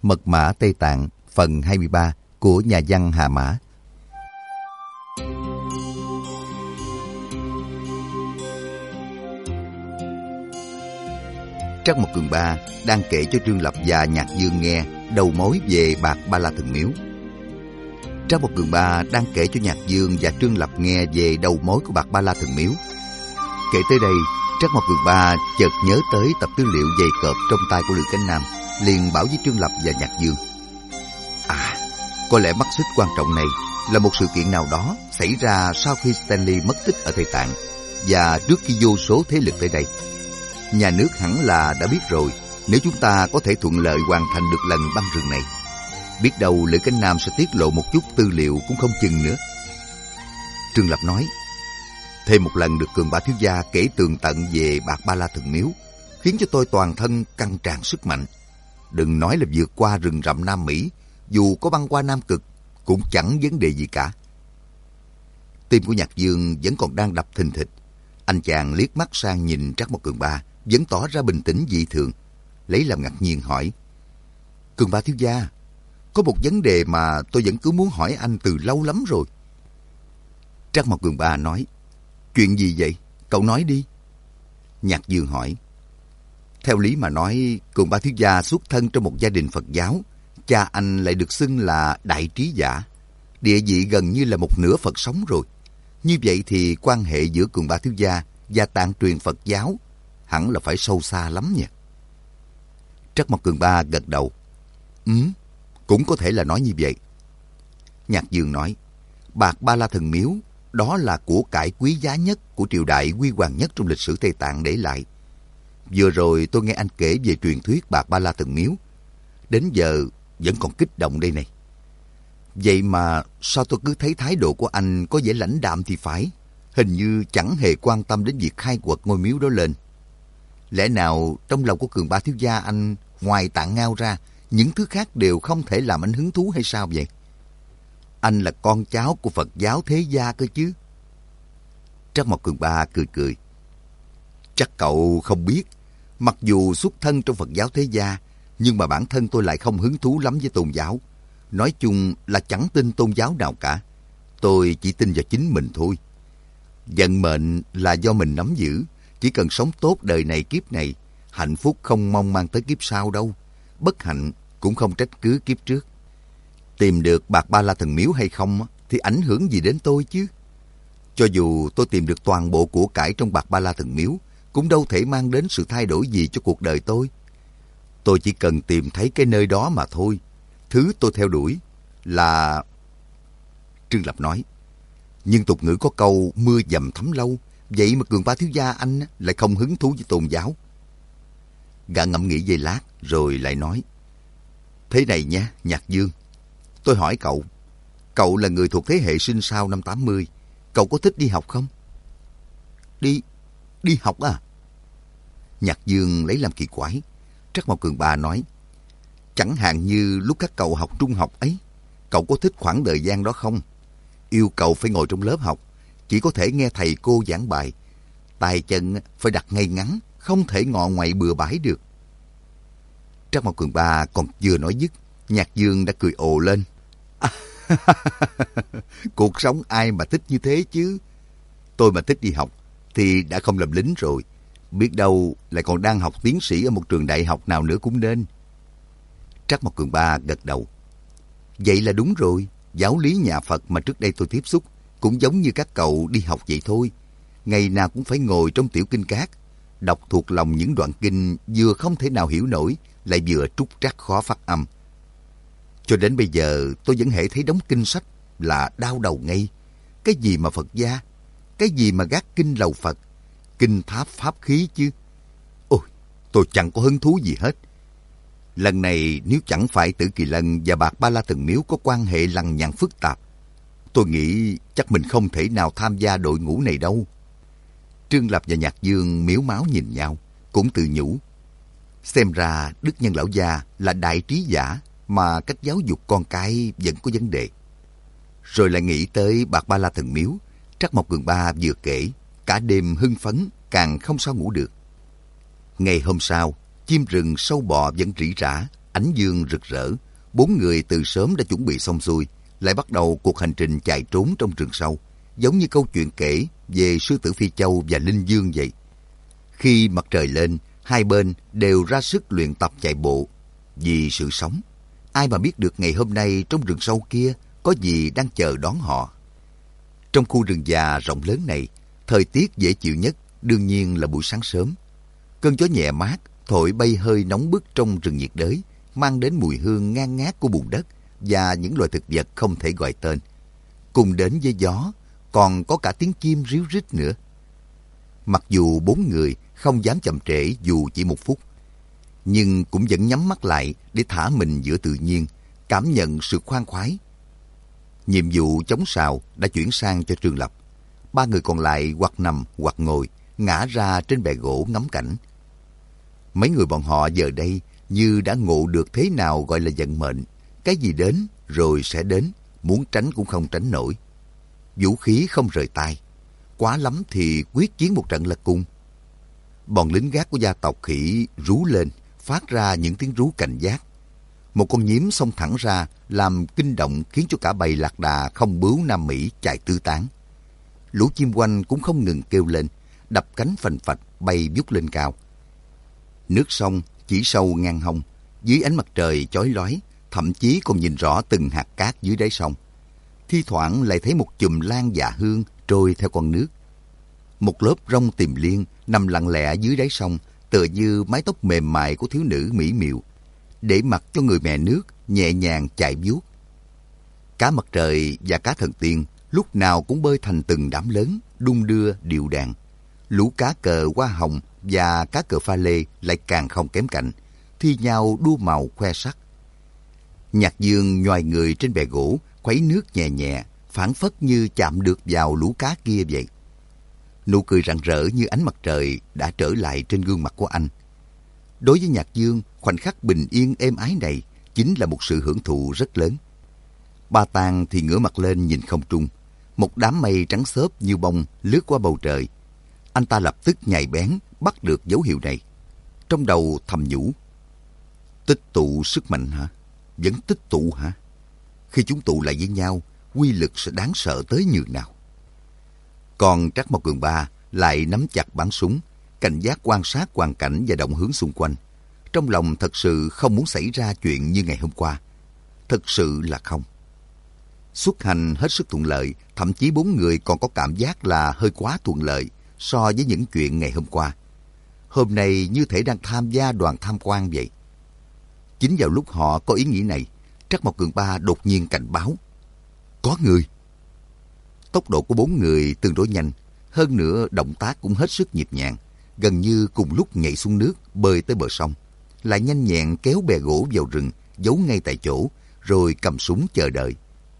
Mật mã Tây Tạng phần 23 của nhà văn Hà Mã. Trắc Mộc Cường Ba đang kể cho Trương Lập và Nhạc Dương nghe đầu mối về Bạc Ba La Thần Miếu. Trắc Mộc Cường Ba đang kể cho Nhạc Dương và Trương Lập nghe về đầu mối của Bạc Ba La Thần Miếu. Kể tới đây, Trắc Mộc Cường Ba chợt nhớ tới tập tư liệu dày cộp trong tay của Lữ Cánh Nam, liền bảo với Trương Lập và Nhạc Dương: có lẽ mắt xích quan trọng này là một sự kiện nào đó xảy ra sau khi Stanley mất tích ở Tây Tạng và trước khi vô số thế lực tới đây. Nhà nước hẳn là đã biết rồi, nếu chúng ta có thể thuận lợi hoàn thành được lần băng rừng này. Biết đâu Lữ Cánh Nam sẽ tiết lộ một chút tư liệu cũng không chừng nữa. Trương Lập nói: thêm một lần được Cường Ba thiếu gia kể tường tận về Bạc Ba La Thần Miếu, khiến cho tôi toàn thân căng tràn sức mạnh. Đừng nói là vượt qua rừng rậm Nam Mỹ, dù có băng qua Nam Cực cũng chẳng vấn đề gì cả. Tim của Nhạc Dương vẫn còn đang đập thình thịch. Anh chàng liếc mắt sang nhìn Trắc Mộc Cường Ba, vẫn tỏ ra bình tĩnh dị thường, lấy làm ngạc nhiên hỏi: Cường Ba thiếu gia, có một vấn đề mà tôi vẫn cứ muốn hỏi anh từ lâu lắm rồi. Trắc Mộc Cường Ba nói: chuyện gì vậy? Cậu nói đi. Nhạc Dương hỏi: theo lý mà nói, Cường Ba thiếu gia xuất thân trong một gia đình Phật giáo, cha anh lại được xưng là đại trí giả, địa vị gần như là một nửa Phật sống rồi. Như vậy thì quan hệ giữa Cường Ba thiếu gia và tạng truyền Phật giáo hẳn là phải sâu xa lắm nhỉ? Trắc Mộc Cường Ba gật đầu: cũng có thể là nói như vậy. Nhạc Dương nói: Bạc Ba La Thần Miếu, đó là của cải quý giá nhất của triều đại huy hoàng nhất trong lịch sử Tây Tạng để lại. Vừa rồi tôi nghe anh kể về truyền thuyết Bạc Ba La Thần Miếu, đến giờ vẫn còn kích động đây này. Vậy mà sao tôi cứ thấy thái độ của anh có vẻ lãnh đạm thì phải, hình như chẳng hề quan tâm đến việc khai quật ngôi miếu đó lên. Lẽ nào trong lòng của Cường Ba thiếu gia anh, ngoài Tạng Ngao ra, những thứ khác đều không thể làm anh hứng thú hay sao vậy? Anh là con cháu của Phật giáo thế gia cơ chứ. Trắc Mộc Cường Ba cười cười: chắc cậu không biết, mặc dù xuất thân trong Phật giáo thế gia, nhưng mà bản thân tôi lại không hứng thú lắm với tôn giáo. Nói chung là chẳng tin tôn giáo nào cả. Tôi chỉ tin vào chính mình thôi. Vận mệnh là do mình nắm giữ. Chỉ cần sống tốt đời này kiếp này, hạnh phúc không mong mang tới kiếp sau đâu. Bất hạnh cũng không trách cứ kiếp trước. Tìm được Bạc Ba La Thần Miếu hay không thì ảnh hưởng gì đến tôi chứ? Cho dù tôi tìm được toàn bộ của cải trong Bạc Ba La Thần Miếu, cũng đâu thể mang đến sự thay đổi gì cho cuộc đời tôi. Tôi chỉ cần tìm thấy cái nơi đó mà thôi. Thứ tôi theo đuổi là... Trương Lập nói: nhưng tục ngữ có câu mưa dầm thấm lâu, vậy mà Cường Ba thiếu gia anh lại không hứng thú với tôn giáo. Gã ngẫm nghĩ giây lát rồi lại nói: thế này nha, Nhạc Dương, tôi hỏi cậu, cậu là người thuộc thế hệ sinh sau năm 80, cậu có thích đi học không? Đi học à? Nhạc Dương lấy làm kỳ quái. Trắc Mộc Cường Ba nói: chẳng hạn như lúc các cậu học trung học ấy, cậu có thích khoảng thời gian đó không? Yêu cầu phải ngồi trong lớp học, chỉ có thể nghe thầy cô giảng bài, tay chân phải đặt ngay ngắn, không thể ngọ ngoậy bừa bãi được. Trắc Mộc Cường Ba còn vừa nói dứt, Nhạc Dương đã cười ồ lên: cuộc sống ai mà thích như thế chứ? Tôi mà thích đi học thì đã không làm lính rồi, biết đâu lại còn đang học tiến sĩ ở một trường đại học nào nữa cũng nên. Trắc Mộc Cường Ba gật đầu: vậy là đúng rồi, giáo lý nhà Phật mà trước đây tôi tiếp xúc cũng giống như các cậu đi học vậy thôi. Ngày nào cũng phải ngồi trong tiểu kinh cát, đọc thuộc lòng những đoạn kinh vừa không thể nào hiểu nổi, lại vừa trúc trắc khó phát âm. Cho đến bây giờ tôi vẫn hễ thấy đống kinh sách là đau đầu ngay. Cái gì mà Phật gia, cái gì mà gác kinh lầu Phật, kinh tháp pháp khí chứ. Ôi, tôi chẳng có hứng thú gì hết. Lần này nếu chẳng phải Tử Kỳ Lân và Bạc Ba La Thần Miếu có quan hệ lằng nhằng phức tạp, tôi nghĩ chắc mình không thể nào tham gia đội ngũ này đâu. Trương Lập và Nhạc Dương miếu máu nhìn nhau, cũng tự nhủ: xem ra Đức Nhân lão gia là đại trí giả, mà cách giáo dục con cái vẫn có vấn đề. Rồi lại nghĩ tới Bạc Ba La Thần Miếu. Trắc Mộc Cường Ba vừa kể, cả đêm hưng phấn, càng không sao ngủ được. Ngày hôm sau, chim rừng sâu bọ vẫn rỉ rả, Ánh dương rực rỡ, 4 người từ sớm đã chuẩn bị xong xuôi, lại bắt đầu cuộc hành trình chạy trốn trong rừng sâu, giống như câu chuyện kể về sư tử Phi Châu và Linh Dương vậy. Khi mặt trời lên, hai bên đều ra sức luyện tập chạy bộ vì sự sống. Ai mà biết được ngày hôm nay trong rừng sâu kia có gì đang chờ đón họ. Trong khu rừng già rộng lớn này, thời tiết dễ chịu nhất đương nhiên là buổi sáng sớm. Cơn gió nhẹ mát thổi bay hơi nóng bức trong rừng nhiệt đới, mang đến mùi hương ngang ngát của bùn đất và những loài thực vật không thể gọi tên. Cùng đến với gió, còn có cả tiếng chim ríu rít nữa. Mặc dù 4 người không dám chậm trễ dù chỉ 1 phút, nhưng cũng vẫn nhắm mắt lại để thả mình giữa tự nhiên, cảm nhận sự khoan khoái. Nhiệm vụ chống sào đã chuyển sang cho Trương Lập. 3 người còn lại hoặc nằm hoặc ngồi, ngã ra trên bè gỗ ngắm cảnh. Mấy người bọn họ giờ đây như đã ngộ được thế nào gọi là vận mệnh. Cái gì đến rồi sẽ đến, muốn tránh cũng không tránh nổi. Vũ khí không rời tay, quá lắm thì quyết chiến một trận là cùng. Bọn lính gác của gia tộc khỉ rú lên, phát ra những tiếng rú cảnh giác. Một con nhím xông thẳng ra, làm kinh động khiến cho cả bầy lạc đà không bướu Nam Mỹ chạy tứ tán. Lũ chim quanh cũng không ngừng kêu lên, đập cánh phành phạch bay vút lên cao. Nước sông chỉ sâu ngang hông, dưới ánh mặt trời chói lói, thậm chí còn nhìn rõ từng hạt cát dưới đáy sông. Thi thoảng lại thấy một chùm lan dạ hương trôi theo con nước. Một lớp rong tìm liên nằm lặng lẽ dưới đáy sông, tựa như mái tóc mềm mại của thiếu nữ mỹ miều, để mặc cho người mẹ nước nhẹ nhàng chải vuốt. Cá mặt trời và cá thần tiên lúc nào cũng bơi thành từng đám lớn, đung đưa điệu đàn. Lũ cá cờ hoa hồng và cá cờ pha lê lại càng không kém cạnh, thi nhau đua màu khoe sắc. Nhạc Dương nhoài người trên bè gỗ, khuấy nước nhẹ nhẹ, phảng phất như chạm được vào lũ cá kia vậy. Nụ cười rạng rỡ như ánh mặt trời đã trở lại trên gương mặt của anh. Đối với Nhạc Dương, khoảnh khắc bình yên êm ái này chính là một sự hưởng thụ rất lớn. Ba Tang thì ngửa mặt lên nhìn không trung. Một đám mây trắng xốp như bông lướt qua bầu trời. Anh ta lập tức nhạy bén bắt được dấu hiệu này. Trong đầu thầm nhủ: tích tụ sức mạnh hả? Vẫn tích tụ hả? Khi chúng tụ lại với nhau, quy lực sẽ đáng sợ tới nhường nào. Còn Trác Mộc Cường Ba lại nắm chặt bắn súng, cảnh giác quan sát hoàn cảnh và động hướng xung quanh. Trong lòng thật sự không muốn xảy ra chuyện như ngày hôm qua. Thật sự là không. Xuất hành hết sức thuận lợi, thậm chí 4 người còn có cảm giác là hơi quá thuận lợi so với những chuyện ngày hôm qua. Hôm nay như thể đang tham gia đoàn tham quan vậy. Chính vào lúc họ có ý nghĩ này, Trác Mộc Cường Ba đột nhiên cảnh báo: có người. Tốc độ của 4 người tương đối nhanh, hơn nữa động tác cũng hết sức nhịp nhàng, gần như cùng lúc nhảy xuống nước, bơi tới bờ sông, lại nhanh nhẹn kéo bè gỗ vào rừng, giấu ngay tại chỗ, rồi cầm súng chờ đợi.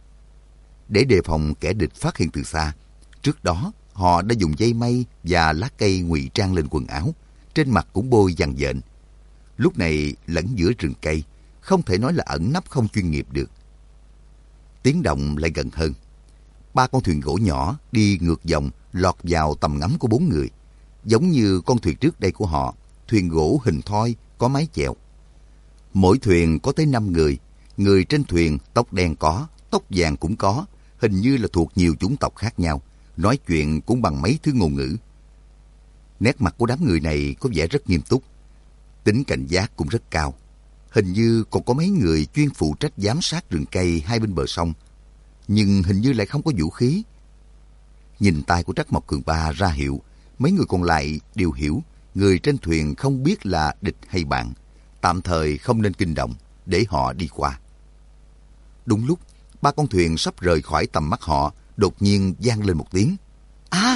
Để đề phòng kẻ địch phát hiện từ xa, trước đó họ đã dùng dây mây và lá cây ngụy trang lên quần áo, trên mặt cũng bôi dằn dện. Lúc này lẫn giữa rừng cây, không thể nói là ẩn nấp không chuyên nghiệp được. Tiếng động lại gần hơn. 3 con thuyền gỗ nhỏ đi ngược dòng lọt vào tầm ngắm của 4 người. Giống như con thuyền trước đây của họ, thuyền gỗ hình thoi có mái chèo. Mỗi thuyền có tới 5 người. Người trên thuyền tóc đen có, tóc vàng cũng có, hình như là thuộc nhiều chủng tộc khác nhau, nói chuyện cũng bằng mấy thứ ngôn ngữ. Nét mặt của đám người này có vẻ rất nghiêm túc, tính cảnh giác cũng rất cao. Hình như còn có mấy người chuyên phụ trách giám sát rừng cây hai bên bờ sông, nhưng hình như lại không có vũ khí. Nhìn tay của Trác Mộc Cường Ba ra hiệu, mấy người còn lại đều hiểu người trên thuyền không biết là địch hay bạn, tạm thời không nên kinh động, để họ đi qua. Đúng lúc 3 con thuyền sắp rời khỏi tầm mắt họ, đột nhiên vang lên một tiếng: "A!"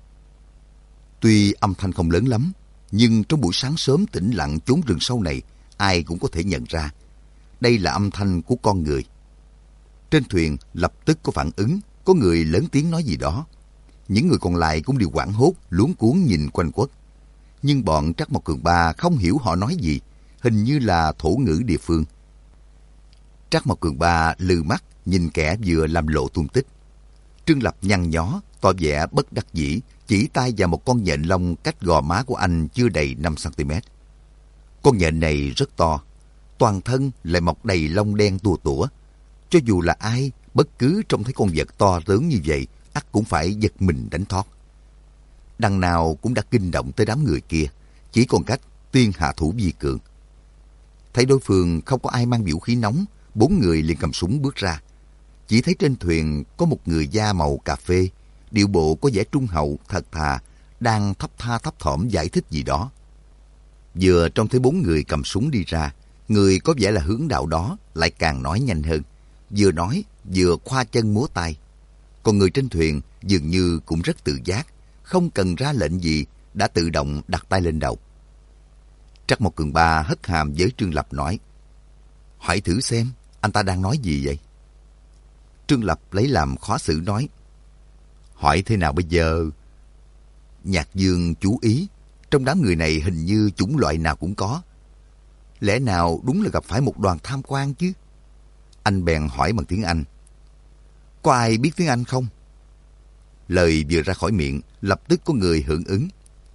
Tuy âm thanh không lớn lắm, nhưng trong buổi sáng sớm tĩnh lặng chốn rừng sâu này, ai cũng có thể nhận ra đây là âm thanh của con người. Trên thuyền lập tức có phản ứng, có người lớn tiếng nói gì đó. Những người còn lại cũng đều hoảng hốt, luống cuống nhìn quanh quất. Nhưng bọn Trác Mộc Cường Ba không hiểu họ nói gì, hình như là thổ ngữ địa phương. Trác Mộc Cường Ba lừ mắt nhìn kẻ vừa làm lộ tung tích. Trương Lập nhăn nhó, tỏ vẻ bất đắc dĩ, chỉ tay vào một con nhện lông cách gò má của anh chưa đầy 5 cm. Con nhện này rất to toàn thân lại mọc đầy lông đen tua tủa. Cho dù là ai, bất cứ trông thấy con vật to lớn như vậy, ắt cũng phải giật mình đánh thót. Đằng nào cũng đã kinh động tới đám người kia, chỉ còn cách tiên hạ thủ vi cường. Thấy đối phương không có ai mang vũ khí nóng, 4 người liền cầm súng bước ra. Chỉ thấy trên thuyền có một người da màu cà phê, điệu bộ có vẻ trung hậu, thật thà, đang thấp tha thấp thỏm giải thích gì đó. Vừa trông thấy 4 người cầm súng đi ra, người có vẻ là hướng đạo đó lại càng nói nhanh hơn, vừa nói vừa khoa chân múa tay. Còn người trên thuyền dường như cũng rất tự giác, không cần ra lệnh gì đã tự động đặt tay lên đầu. Trắc Mộc Cường Ba hất hàm với Trương Lập nói: hỏi thử xem anh ta đang nói gì vậy? Trương Lập lấy làm khó xử nói: hỏi thế nào bây giờ? Nhạc Dương chú ý, trong đám người này hình như chủng loại nào cũng có. Lẽ nào đúng là gặp phải một đoàn tham quan chứ? Anh bèn hỏi bằng tiếng Anh: có ai biết tiếng Anh không? Lời vừa ra khỏi miệng, lập tức có người hưởng ứng: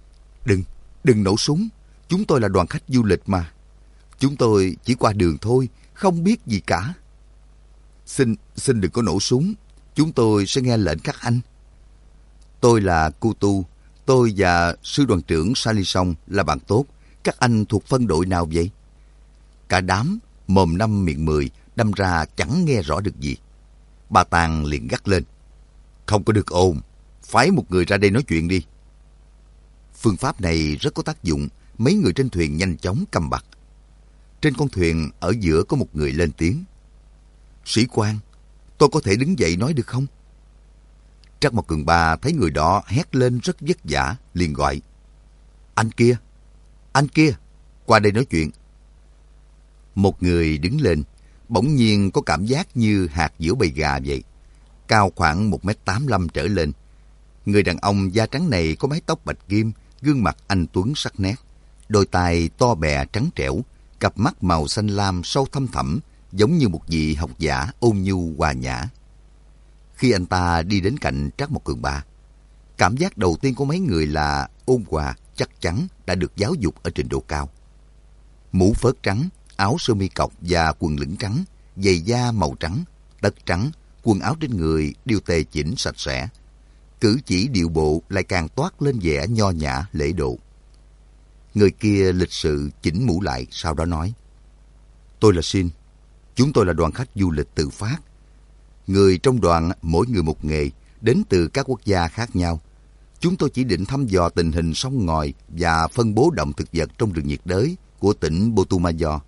Đừng nổ súng, chúng tôi là đoàn khách du lịch mà. Chúng tôi chỉ qua đường thôi, không biết gì cả. Xin đừng có nổ súng, chúng tôi sẽ nghe lệnh các anh. Tôi là Kutu, tôi và sư đoàn trưởng Salison là bạn tốt. Các anh thuộc phân đội nào vậy? Cả đám mồm 5 miệng 10, đâm ra chẳng nghe rõ được gì. Bà Tàng liền gắt lên: không có được ồn, phái một người ra đây nói chuyện đi. Phương pháp này rất có tác dụng, mấy người trên thuyền nhanh chóng câm bặt. Trên con thuyền ở giữa có một người lên tiếng: sĩ quan, tôi có thể đứng dậy nói được không? Trắc Mộc Cường Ba thấy người đó hét lên rất vất vả, liền gọi: anh kia, qua đây nói chuyện. Một người đứng lên, bỗng nhiên có cảm giác như hạt giữa bầy gà vậy. Cao khoảng 1m85 trở lên. Người đàn ông da trắng này có mái tóc bạch kim, gương mặt anh tuấn sắc nét, đôi tai to bè trắng trẻo, cặp mắt màu xanh lam sâu thăm thẳm, giống như một vị học giả ôn nhu hòa nhã. Khi anh ta đi đến cạnh Trắc Mộc Cường Ba, cảm giác đầu tiên của mấy người là ôn hòa, chắc chắn đã được giáo dục ở trình độ cao. Mũ phớt trắng, áo sơ mi cộc và quần lửng trắng, giày da màu trắng, tất trắng, quần áo trên người đều tề chỉnh sạch sẽ. Cử chỉ điệu bộ lại càng toát lên vẻ nho nhã lễ độ. Người kia lịch sự chỉnh mũ lại, sau đó nói: tôi là Shin, chúng tôi là đoàn khách du lịch tự phát. Người trong đoàn mỗi người một nghề, đến từ các quốc gia khác nhau. Chúng tôi chỉ định thăm dò tình hình sông ngòi và phân bố động thực vật trong rừng nhiệt đới của tỉnh Putumayo.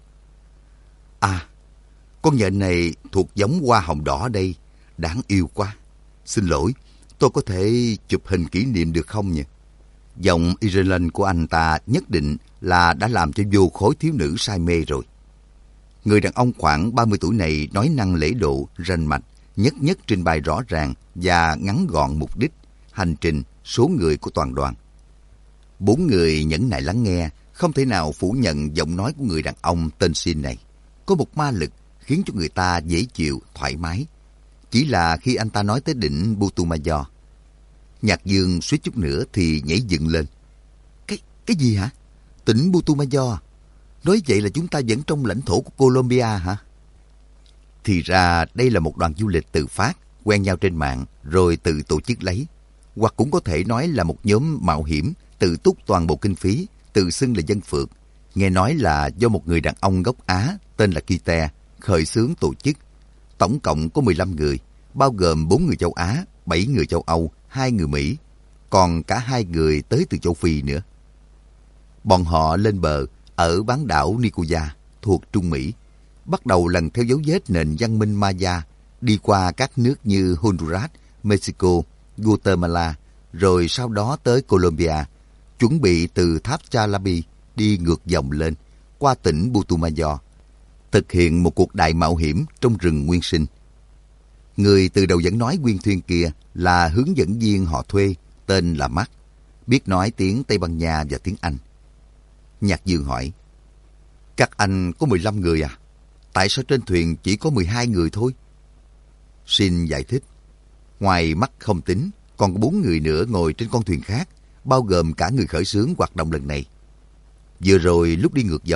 À, con nhện này thuộc giống hoa hồng đỏ đây, đáng yêu quá. Xin lỗi, tôi có thể chụp hình kỷ niệm được không nhỉ? Giọng Ireland của anh ta nhất định là đã làm cho vô khối thiếu nữ say mê rồi. Người đàn ông khoảng 30 tuổi này nói năng lễ độ, rành mạch, nhất nhất trình bày rõ ràng và ngắn gọn mục đích, hành trình, số người của toàn đoàn. 4 người nhẫn nại lắng nghe, không thể nào phủ nhận giọng nói của người đàn ông tên Shin này. Có một ma lực khiến cho người ta dễ chịu, thoải mái. Chỉ là khi anh ta nói tới đỉnh Putumayo, Nhạc Dương suýt chút nữa thì nhảy dựng lên. Cái gì hả? Tỉnh Putumayo? Nói vậy là chúng ta vẫn trong lãnh thổ của Colombia hả? Thì ra đây là một đoàn du lịch tự phát, quen nhau trên mạng, rồi tự tổ chức lấy. Hoặc cũng có thể nói là một nhóm mạo hiểm, tự túc toàn bộ kinh phí, tự xưng là dân phượt. Nghe nói là do một người đàn ông gốc Á tên là Kite khởi xướng tổ chức. Tổng cộng có 15 người, bao gồm 4 người châu Á, 7 người châu Âu, 2 người Mỹ, còn cả 2 người tới từ châu Phi nữa. Bọn họ lên bờ ở bán đảo Nicoya thuộc Trung Mỹ, bắt đầu lần theo dấu vết nền văn minh Maya, đi qua các nước như Honduras, Mexico, Guatemala, rồi sau đó tới Colombia, chuẩn bị từ tháp Chalabi đi ngược dòng lên, qua tỉnh Putumayo, thực hiện một cuộc đại mạo hiểm trong rừng nguyên sinh. Người từ đầu dẫn nói nguyên thuyên kia là hướng dẫn viên họ thuê, tên là Mark, biết nói tiếng Tây Ban Nha và tiếng Anh. Nhạc Dương hỏi: các anh có 15 người à? Tại sao trên thuyền chỉ có 12 người thôi? Shin giải thích: ngoài Mark không tính, còn có 4 người nữa ngồi trên con thuyền khác, bao gồm cả người khởi xướng hoạt động lần này. Vừa rồi lúc đi ngược dòng,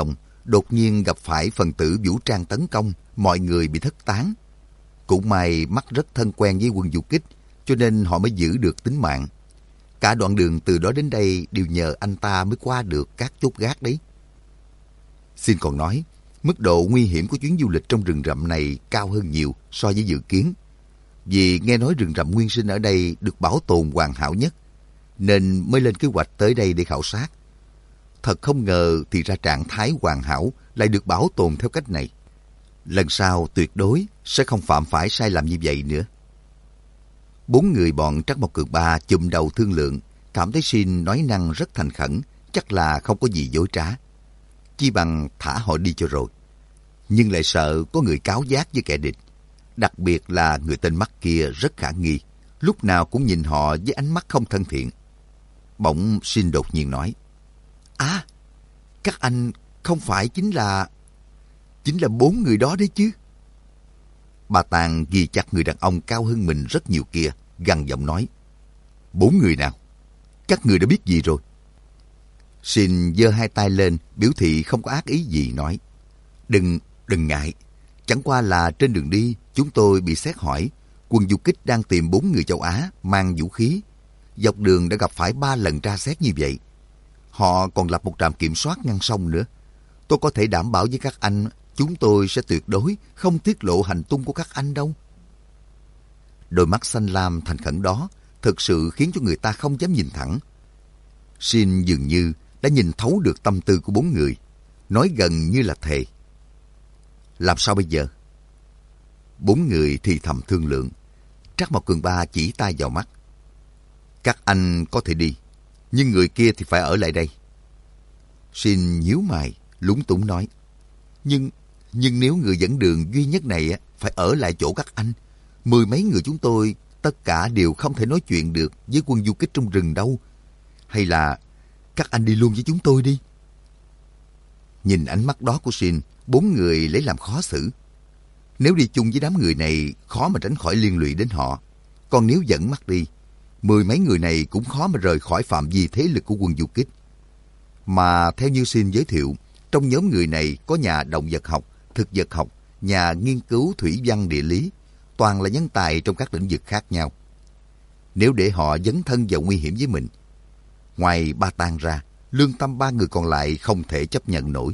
đột nhiên gặp phải phần tử vũ trang tấn công, mọi người bị thất tán. Cũng may mắt rất thân quen với quân du kích, cho nên họ mới giữ được tính mạng. Cả đoạn đường từ đó đến đây đều nhờ anh ta mới qua được các chốt gác đấy. Xin còn nói, mức độ nguy hiểm của chuyến du lịch trong rừng rậm này cao hơn nhiều so với dự kiến. Vì nghe nói rừng rậm nguyên sinh ở đây được bảo tồn hoàn hảo nhất, nên mới lên kế hoạch tới đây để khảo sát. Thật không ngờ thì ra trạng thái hoàn hảo lại được bảo tồn theo cách này. Lần sau tuyệt đối sẽ không phạm phải sai lầm như vậy nữa. 4 người bọn Trắc Mộc Cường Ba chụm đầu thương lượng, cảm thấy Xin nói năng rất thành khẩn, chắc là không có gì dối trá. Chi bằng thả họ đi cho rồi. Nhưng lại sợ có người cáo giác với kẻ địch. Đặc biệt là người tên mắt kia rất khả nghi, lúc nào cũng nhìn họ với ánh mắt không thân thiện. Bỗng Xin đột nhiên nói: À, các anh không phải chính là 4 người đó đấy chứ? Bà Tàng ghi chặt người đàn ông cao hơn mình rất nhiều kia, gằn giọng nói: 4 người nào? Các người đã biết gì rồi? Xin giơ 2 tay lên, biểu thị không có ác ý gì, nói: Đừng ngại. Chẳng qua là trên đường đi, chúng tôi bị xét hỏi. Quân du kích đang tìm 4 người châu Á mang vũ khí. Dọc đường đã gặp phải 3 lần tra xét như vậy. Họ còn lập một trạm kiểm soát ngăn sông nữa. Tôi có thể đảm bảo với các anh, chúng tôi sẽ tuyệt đối không tiết lộ hành tung của các anh đâu. Đôi mắt xanh lam thành khẩn đó thực sự khiến cho người ta không dám nhìn thẳng. Xin dường như đã nhìn thấu được tâm tư của 4 người, nói gần như là thề. Làm sao bây giờ? 4 người thì thầm thương lượng. Trắc Mộc Cường Ba chỉ tay vào mắt: Các anh có thể đi, nhưng người kia thì phải ở lại đây. Xin nhíu mày, lúng túng nói: Nhưng nếu người dẫn đường duy nhất này phải ở lại chỗ các anh, 10 mấy người chúng tôi tất cả đều không thể nói chuyện được với quân du kích trong rừng đâu. Hay là các anh đi luôn với chúng tôi đi? Nhìn ánh mắt đó của Xin, 4 người lấy làm khó xử. Nếu đi chung với đám người này, khó mà tránh khỏi liên lụy đến họ. Còn nếu dẫn mắt đi, 10 mấy người này cũng khó mà rời khỏi phạm vi thế lực của quân du kích. Mà theo như Xin giới thiệu, trong nhóm người này có nhà động vật học, thực vật học, nhà nghiên cứu thủy văn địa lý, toàn là nhân tài trong các lĩnh vực khác nhau. Nếu để họ dấn thân vào nguy hiểm với mình, ngoài Ba Tang ra, lương tâm 3 người còn lại không thể chấp nhận nổi.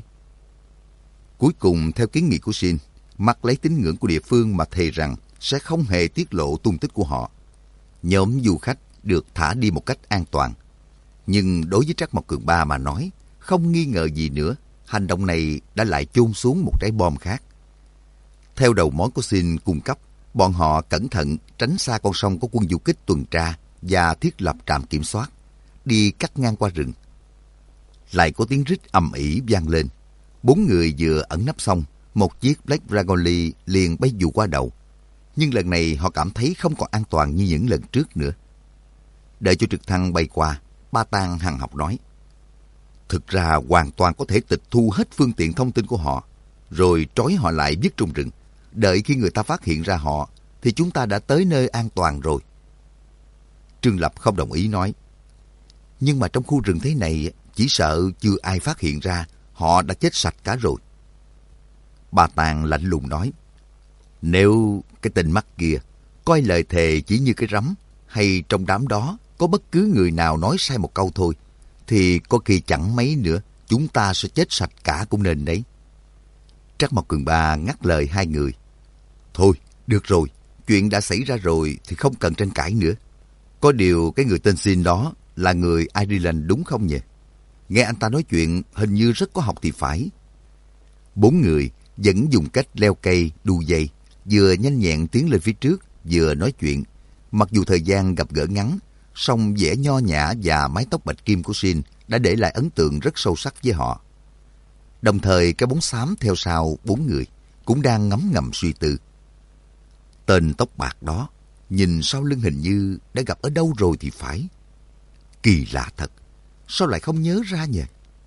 Cuối cùng, theo kiến nghị của Xin, mặc lấy tín ngưỡng của địa phương mà thề rằng sẽ không hề tiết lộ tung tích của họ. Nhóm du khách được thả đi một cách an toàn. Nhưng đối với Trắc Mộc Cường Ba mà nói, không nghi ngờ gì nữa, hành động này đã lại chôn xuống một trái bom khác. Theo đầu mối của Xin cung cấp, bọn họ cẩn thận tránh xa con sông có quân du kích tuần tra và thiết lập trạm kiểm soát, đi cắt ngang qua rừng. Lại có tiếng rít ầm ĩ vang lên. 4 người vừa ẩn nấp xong, một chiếc Black Dragon Lee liền bay dù qua đầu. Nhưng lần này họ cảm thấy không còn an toàn như những lần trước nữa. Đợi cho trực thăng bay qua, Ba Tang hằn học nói: Thực ra hoàn toàn có thể tịch thu hết phương tiện thông tin của họ, rồi trói họ lại vứt trong rừng. Đợi khi người ta phát hiện ra họ, thì chúng ta đã tới nơi an toàn rồi. Trương Lập không đồng ý, nói: Nhưng mà trong khu rừng thế này, chỉ sợ chưa ai phát hiện ra, họ đã chết sạch cả rồi. Ba Tang lạnh lùng nói: Nếu cái tên mắt kia coi lời thề chỉ như cái rắm, hay trong đám đó có bất cứ người nào nói sai một câu thôi, thì có khi chẳng mấy nữa chúng ta sẽ chết sạch cả cũng nên đấy. Trắc Mộc Cường Ba ngắt lời 2 người: Thôi, được rồi, chuyện đã xảy ra rồi thì không cần tranh cãi nữa. Có điều cái người tên Xin đó là người Ireland đúng không nhỉ? Nghe anh ta nói chuyện hình như rất có học thì phải. 4 người vẫn dùng cách leo cây, đu dây, vừa nhanh nhẹn tiến lên phía trước, vừa nói chuyện. Mặc dù thời gian gặp gỡ ngắn, song vẻ nho nhã và mái tóc bạch kim của Xin đã để lại ấn tượng rất sâu sắc với họ. Đồng thời cái bóng xám theo sau 4 người cũng đang ngấm ngầm suy tư. Tên tóc bạc đó, nhìn sau lưng hình như đã gặp ở đâu rồi thì phải. Kỳ lạ thật, sao lại không nhớ ra nhỉ?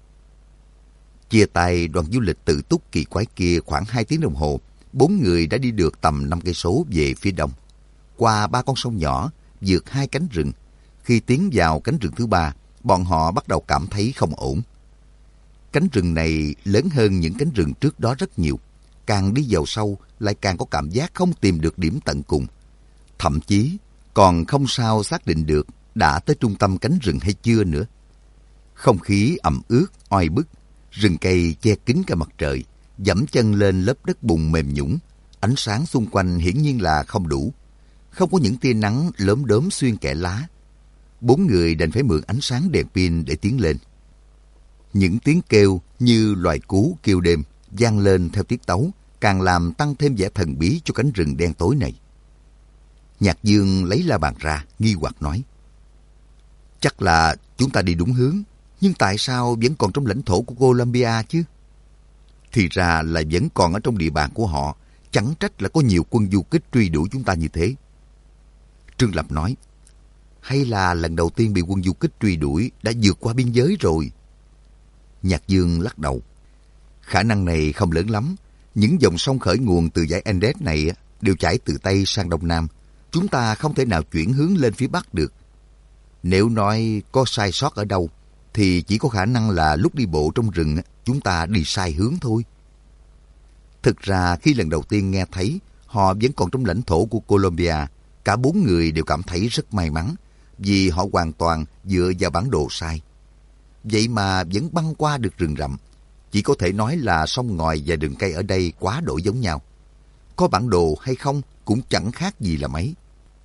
Chia tay đoàn du lịch tự túc kỳ quái kia khoảng 2 tiếng đồng hồ, 4 người đã đi được tầm 5 cây số về phía đông, qua 3 con sông nhỏ, vượt 2 cánh rừng. Khi tiến vào cánh rừng thứ 3, bọn họ bắt đầu cảm thấy không ổn. Cánh rừng này lớn hơn những cánh rừng trước đó rất nhiều. Càng đi vào sâu lại càng có cảm giác không tìm được điểm tận cùng. Thậm chí còn không sao xác định được đã tới trung tâm cánh rừng hay chưa nữa. Không khí ẩm ướt, oi bức, rừng cây che kín cả mặt trời, dẫm chân lên lớp đất bùn mềm nhũn, ánh sáng xung quanh hiển nhiên là không đủ. Không có những tia nắng lốm đốm xuyên kẽ lá. 4 người đành phải mượn ánh sáng đèn pin để tiến lên. Những tiếng kêu như loài cú kêu đêm vang lên theo tiết tấu, càng làm tăng thêm vẻ thần bí cho cánh rừng đen tối này. Nhạc Dương lấy la bàn ra, nghi hoặc nói: chắc là chúng ta đi đúng hướng, nhưng tại sao vẫn còn trong lãnh thổ của Colombia chứ? Thì ra là vẫn còn ở trong địa bàn của họ, chẳng trách là có nhiều quân du kích truy đuổi chúng ta như thế. Trương Lập nói: hay là lần đầu tiên bị quân du kích truy đuổi đã vượt qua biên giới rồi? Nhạc Dương lắc đầu: khả năng này không lớn lắm. Những dòng sông khởi nguồn từ dãy Andes này đều chảy từ Tây sang Đông Nam. Chúng ta không thể nào chuyển hướng lên phía Bắc được. Nếu nói có sai sót ở đâu, thì chỉ có khả năng là lúc đi bộ trong rừng chúng ta đi sai hướng thôi. Thực ra khi lần đầu tiên nghe thấy họ vẫn còn trong lãnh thổ của Colombia, cả 4 người đều cảm thấy rất may mắn, vì họ hoàn toàn dựa vào bản đồ sai. Vậy mà vẫn băng qua được rừng rậm. Chỉ có thể nói là sông ngòi và rừng cây ở đây quá đổi giống nhau. Có bản đồ hay không cũng chẳng khác gì là mấy.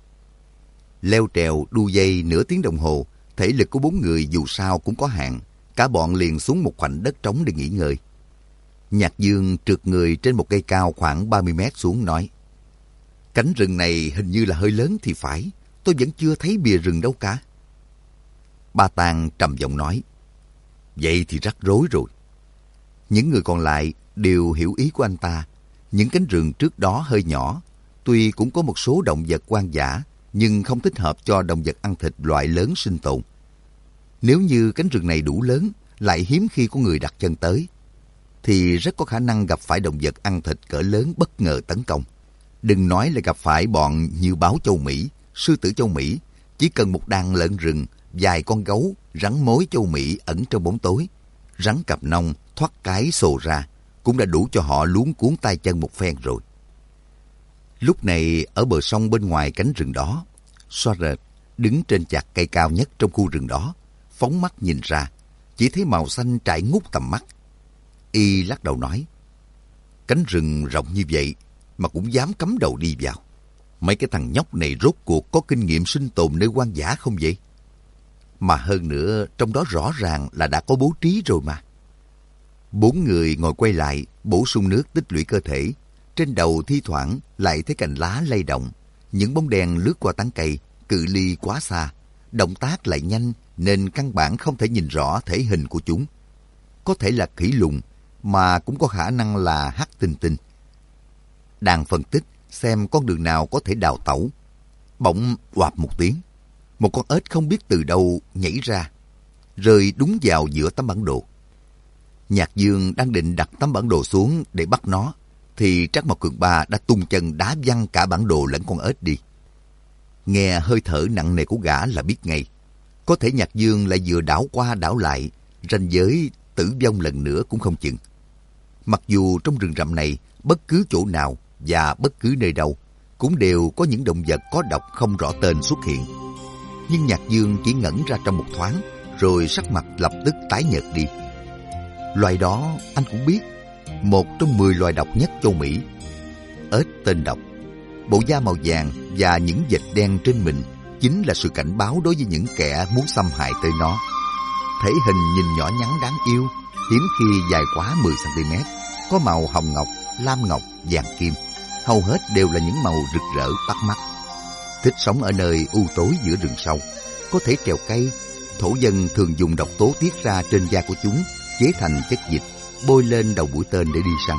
Leo trèo đu dây nửa tiếng đồng hồ, thể lực của 4 người dù sao cũng có hạn. Cả bọn liền xuống một khoảnh đất trống để nghỉ ngơi. Nhạc Dương trượt người trên một cây cao khoảng 30 mét xuống nói: cánh rừng này hình như là hơi lớn thì phải. Tôi vẫn chưa thấy bìa rừng đâu cả. Ba Tàng trầm giọng nói: vậy thì rắc rối rồi. Những người còn lại đều hiểu ý của anh ta. Những cánh rừng trước đó hơi nhỏ, tuy cũng có một số động vật hoang dã, nhưng không thích hợp cho động vật ăn thịt loại lớn sinh tồn. Nếu như cánh rừng này đủ lớn, lại hiếm khi có người đặt chân tới, thì rất có khả năng gặp phải động vật ăn thịt cỡ lớn bất ngờ tấn công. Đừng nói là gặp phải bọn như báo châu Mỹ, sư tử châu Mỹ, chỉ cần một đàn lợn rừng, vài con gấu, rắn mối châu Mỹ ẩn trong bóng tối, rắn cặp nông thoát cái sồ ra, cũng đã đủ cho họ luống cuốn tay chân một phen rồi. Lúc này ở bờ sông bên ngoài cánh rừng đó, Suarez đứng trên chạc cây cao nhất trong khu rừng đó, phóng mắt nhìn ra, chỉ thấy màu xanh trải ngút tầm mắt. Y lắc đầu nói: cánh rừng rộng như vậy mà cũng dám cắm đầu đi vào. Mấy cái thằng nhóc này rốt cuộc có kinh nghiệm sinh tồn nơi hoang dã không vậy? Mà hơn nữa, trong đó rõ ràng là đã có bố trí rồi mà. 4 người ngồi quay lại, bổ sung nước tích lũy cơ thể. Trên đầu thi thoảng lại thấy cành lá lay động. Những bóng đèn lướt qua tán cây, cự ly quá xa. Động tác lại nhanh nên căn bản không thể nhìn rõ thể hình của chúng. Có thể là khỉ lùn, mà cũng có khả năng là hắc tinh tinh. Đang phân tích xem con đường nào có thể đào tẩu. Bỗng oạp một tiếng, một con ếch không biết từ đâu nhảy ra, rơi đúng vào giữa tấm bản đồ. Nhạc Dương đang định đặt tấm bản đồ xuống để bắt nó, thì Trác Mộc Cường Ba đã tung chân đá văng cả bản đồ lẫn con ếch đi. Nghe hơi thở nặng nề của gã là biết ngay. Có thể Nhạc Dương lại vừa đảo qua đảo lại, ranh giới tử vong lần nữa cũng không chừng. Mặc dù trong rừng rậm này, bất cứ chỗ nào và bất cứ nơi đâu cũng đều có những động vật có độc không rõ tên xuất hiện. Nhưng Nhạc Dương chỉ ngẩn ra trong một thoáng, rồi sắc mặt lập tức tái nhợt đi. Loài đó anh cũng biết, một trong 10 loài độc nhất châu Mỹ. Ếch tên độc, bộ da màu vàng và những vệt đen trên mình chính là sự cảnh báo đối với những kẻ muốn xâm hại tới nó. Thể hình nhìn nhỏ nhắn đáng yêu, hiếm khi dài quá 10 cm, có màu hồng ngọc, lam ngọc, vàng kim, hầu hết đều là những màu rực rỡ bắt mắt. Thích sống ở nơi u tối giữa rừng sâu, có thể trèo cây. Thổ dân thường dùng độc tố tiết ra trên da của chúng, chế thành chất dịch, bôi lên đầu mũi tên để đi săn.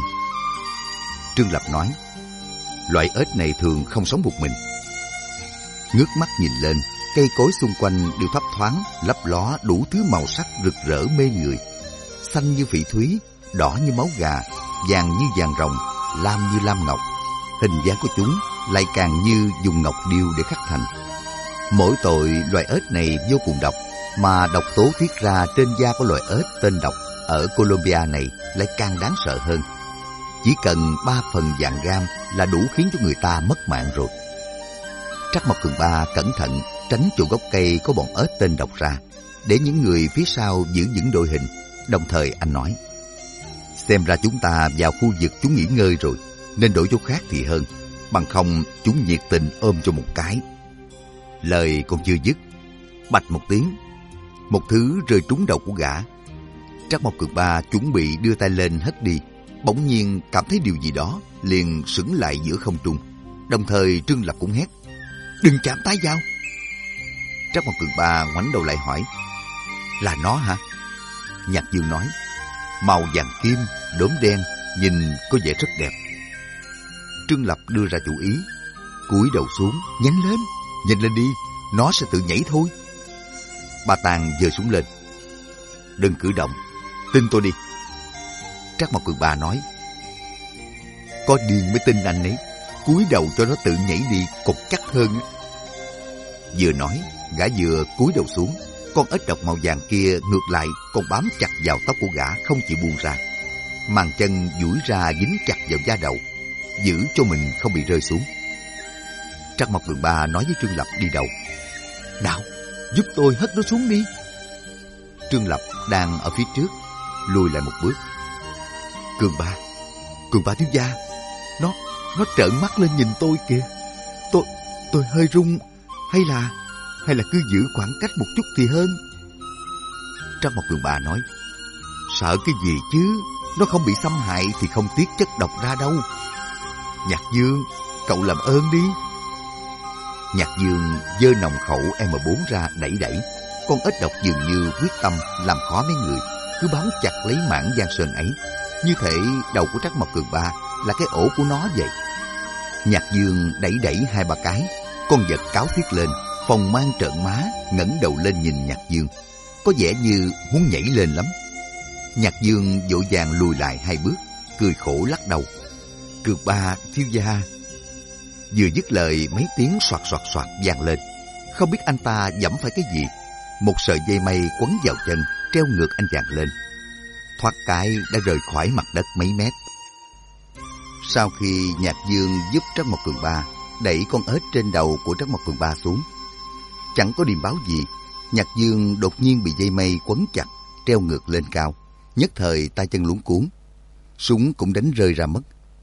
Trương Lập nói: loại ếch này thường không sống một mình. Ngước mắt nhìn lên, cây cối xung quanh đều thấp thoáng, lấp ló đủ thứ màu sắc rực rỡ mê người. Xanh như phỉ thúy, đỏ như máu gà, vàng như vàng rồng, lam như lam ngọc. Hình dáng của chúng lại càng như dùng ngọc điêu để khắc thành. Mỗi tội loài ếch này vô cùng độc, mà độc tố tiết ra trên da của loài ếch tên độc ở Colombia này lại càng đáng sợ hơn. Chỉ cần 3 phần vàng gam là đủ khiến cho người ta mất mạng rồi. Trắc Mộc Cường Ba cẩn thận tránh chỗ gốc cây có bọn ếch tên độc ra, để những người phía sau giữ vững đội hình. Đồng thời anh nói, xem ra chúng ta vào khu vực chúng nghỉ ngơi rồi, nên đổi chỗ khác thì hơn, bằng không chúng nhiệt tình ôm cho một cái. Lời còn chưa dứt, bạch một tiếng, một thứ rơi trúng đầu của gã. Trắc Mộc Cường Ba chuẩn bị đưa tay lên hất đi, bỗng nhiên cảm thấy điều gì đó, liền sững lại giữa không trung. Đồng thời Trương Lập cũng hét, đừng chạm tay vào. Trắc Mộc Cường Ba ngoảnh đầu lại hỏi, là nó hả? Nhạc Dương nói, màu vàng kim, đốm đen, nhìn có vẻ rất đẹp. Trương Lập đưa ra chủ ý, cúi đầu xuống, nhanh lên, nhìn lên đi, nó sẽ tự nhảy thôi. Ba Tàng giơ súng lên, đừng cử động, tin tôi đi. Trắc Mộc Cường Ba nói, có điên mới tin anh ấy, cúi đầu cho nó tự nhảy đi còn chắc hơn. Vừa nói, gã vừa cúi đầu xuống, con ếch độc màu vàng kia ngược lại còn bám chặt vào tóc của gã không chịu buông ra. Màn chân duỗi ra dính chặt vào da đầu, giữ cho mình không bị rơi xuống. Trắc Mộc Cường Ba nói với Trương Lập đi đầu, nào, giúp tôi hất nó xuống đi. Trương Lập đang ở phía trước, lùi lại một bước. Cường Ba thiếu gia, nó trợn mắt lên nhìn tôi kìa. Tôi hơi run, hay là cứ giữ khoảng cách một chút thì hơn. Trắc Mộc Cường Ba nói, sợ cái gì chứ, nó không bị xâm hại thì không tiết chất độc ra đâu. Nhạc Dương, cậu làm ơn đi. Nhạc Dương giơ nòng khẩu M4 ra đẩy. Con ếch độc dường như quyết tâm làm khó mấy người, cứ bám chặt lấy mảng giang sơn ấy, như thể đầu của Trắc Mộc Cường Ba là cái ổ của nó vậy. Nhạc Dương đẩy 2-3 cái, con vật cáo thiết lên, phòng mang trợn má, ngẩng đầu lên nhìn Nhạc Dương, có vẻ như muốn nhảy lên lắm. Nhạc Dương vội vàng lùi lại 2 bước, cười khổ lắc đầu. Cường Ba thiếu gia. Vừa dứt lời, mấy tiếng soạt vang lên. Không biết anh ta giẫm phải cái gì, một sợi dây mây quấn vào chân, treo ngược anh chàng lên. Thoát cái đã rời khỏi mặt đất mấy mét. Sau khi Nhạc Dương giúp Trắc Mộc Cường Ba đẩy con ếch trên đầu của Trắc Mộc Cường Ba xuống, chẳng có điềm báo gì, Nhạc Dương đột nhiên bị dây mây quấn chặt, treo ngược lên cao, nhất thời tay chân luống cuống, súng cũng đánh rơi ra mất.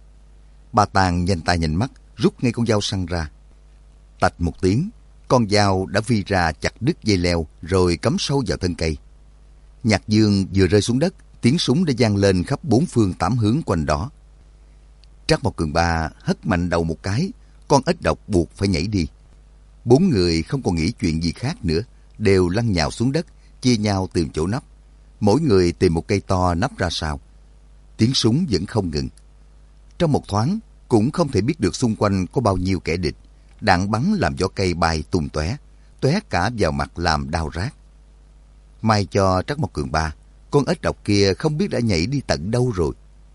Ba Tàng nhanh tay nhanh mắt, rút ngay con dao săn ra. Tạch một tiếng, con dao đã phi ra chặt đứt dây leo rồi cắm sâu vào thân cây. Nhạc Dương vừa rơi xuống đất, tiếng súng đã vang lên khắp 4 phương 8 hướng quanh đó. Trắc Mộc Cường Ba hất mạnh đầu một cái, con ếch độc buộc phải nhảy đi. 4 người không còn nghĩ chuyện gì khác nữa, đều lăn nhào xuống đất, chia nhau tìm chỗ nấp. Mỗi người tìm một cây to nấp ra sau. Tiếng súng vẫn không ngừng. Trong một thoáng, cũng không thể biết được xung quanh có bao nhiêu kẻ địch. Đạn bắn làm vỏ cây bay tung tóe cả vào mặt làm đau rát. May cho Trắc Mộc Cường Ba, con ếch độc kia không biết đã nhảy đi tận đâu rồi.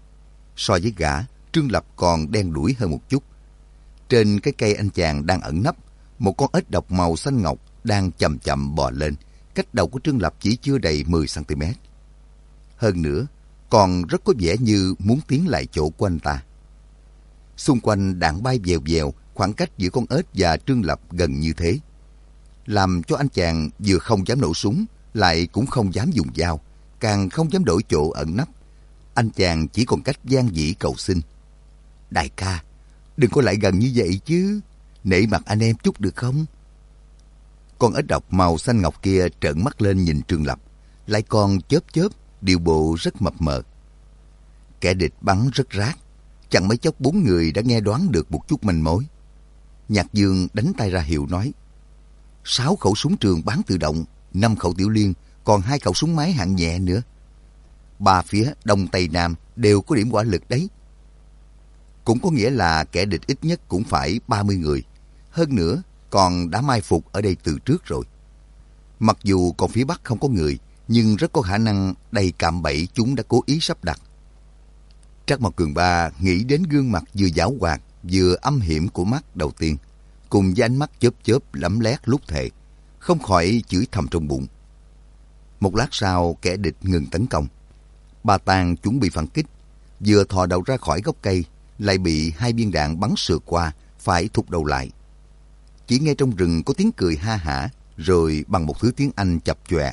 So với gã, Trương Lập còn đen đủi hơn một chút. Trên cái cây anh chàng đang ẩn nấp, một con ếch độc màu xanh ngọc đang chậm chậm bò lên, cách đầu của Trương Lập chỉ chưa đầy 10 cm. Hơn nữa, còn rất có vẻ như muốn tiến lại chỗ của anh ta. Xung quanh đạn bay vèo vèo, khoảng cách giữa con ếch và Trương Lập gần như thế, làm cho anh chàng vừa không dám nổ súng, lại cũng không dám dùng dao, càng không dám đổi chỗ ẩn nấp. Anh chàng chỉ còn cách van dĩ cầu xin. Đại ca, đừng có lại gần như vậy chứ, nể mặt anh em chút được không? Con ếch độc màu xanh ngọc kia trợn mắt lên nhìn Trương Lập, lại còn chớp, điều bộ rất mập mờ. Kẻ địch bắn rất rát, chẳng mấy chốc 4 người đã nghe đoán được một chút manh mối. Nhạc Dương đánh tay ra hiệu nói, 6 khẩu súng trường bán tự động, 5 khẩu tiểu liên, còn 2 khẩu súng máy hạng nhẹ nữa. 3 phía đông tây nam đều có điểm hỏa lực đấy. Cũng có nghĩa là kẻ địch ít nhất cũng phải 30 người. Hơn nữa, còn đã mai phục ở đây từ trước rồi. Mặc dù còn phía bắc không có người, nhưng rất có khả năng đây cạm bẫy chúng đã cố ý sắp đặt. Trắc Mộc Cường Ba nghĩ đến gương mặt vừa giảo hoạt, vừa âm hiểm của mắt đầu tiên, cùng với ánh mắt chớp lấm lét lúc thề, không khỏi chửi thầm trong bụng. Một lát sau, kẻ địch ngừng tấn công. Ba Tàng chuẩn bị phản kích, vừa thò đầu ra khỏi gốc cây, lại bị 2 viên đạn bắn sượt qua, phải thụt đầu lại. Chỉ nghe trong rừng có tiếng cười ha hả, rồi bằng một thứ tiếng Anh chập chọe.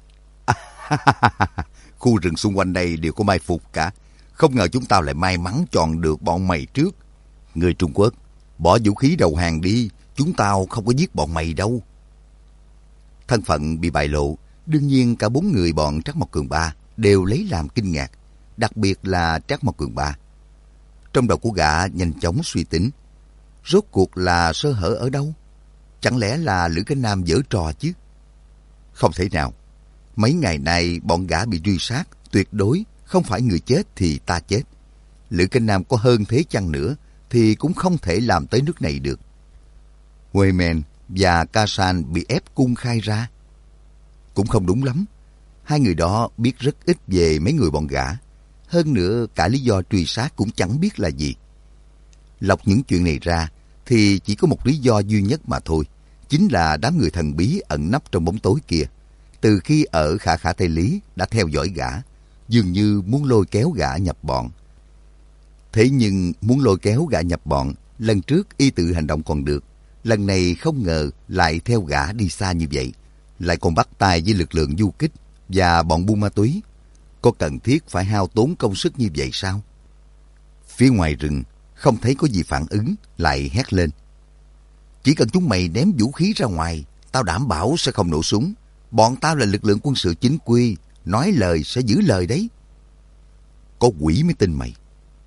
Khu rừng xung quanh đây đều có mai phục cả. Không ngờ chúng tao lại may mắn chọn được bọn mày trước. Người Trung Quốc, bỏ vũ khí đầu hàng đi, chúng tao không có giết bọn mày đâu. Thân phận bị bại lộ, đương nhiên cả 4 người bọn Trác Mộc Cường Ba đều lấy làm kinh ngạc, đặc biệt là Trác Mộc Cường Ba. Trong đầu của gã nhanh chóng suy tính, rốt cuộc là sơ hở ở đâu? Chẳng lẽ là Lữ Cánh Nam giở trò chứ? Không thể nào. Mấy ngày nay bọn gã bị truy sát, tuyệt đối không phải người chết thì ta chết. Lữ Cánh Nam có hơn thế chăng nữa thì cũng không thể làm tới nước này được. Huệ Mền và Ca San bị ép cung khai ra. Cũng không đúng lắm. 2 người đó biết rất ít về mấy người bọn gã. Hơn nữa cả lý do truy sát cũng chẳng biết là gì. Lọc những chuyện này ra thì chỉ có một lý do duy nhất mà thôi. Chính là đám người thần bí ẩn nấp trong bóng tối kia. Từ khi ở Khả Khả Tây Lý đã theo dõi gã, dường như muốn lôi kéo gã nhập bọn. Thế nhưng muốn lôi kéo gã nhập bọn, lần trước y tự hành động còn được. Lần này không ngờ lại theo gã đi xa như vậy. Lại còn bắt tay với lực lượng du kích và bọn buôn ma túy. Có cần thiết phải hao tốn công sức như vậy sao? Phía ngoài rừng, không thấy có gì phản ứng, lại hét lên. Chỉ cần chúng mày ném vũ khí ra ngoài, tao đảm bảo sẽ không nổ súng. Bọn tao là lực lượng quân sự chính quy, nói lời sẽ giữ lời đấy. Có quỷ mới tin mày.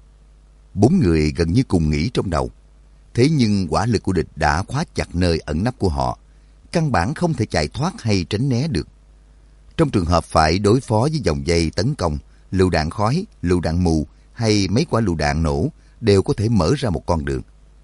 4 người gần như cùng nghĩ trong đầu. Thế nhưng quả lực của địch đã khóa chặt nơi ẩn nấp của họ. Căn bản không thể chạy thoát hay tránh né được. Trong trường hợp phải đối phó với dòng dây tấn công, lựu đạn khói, lựu đạn mù hay mấy quả lựu đạn nổ đều có thể mở ra một con đường.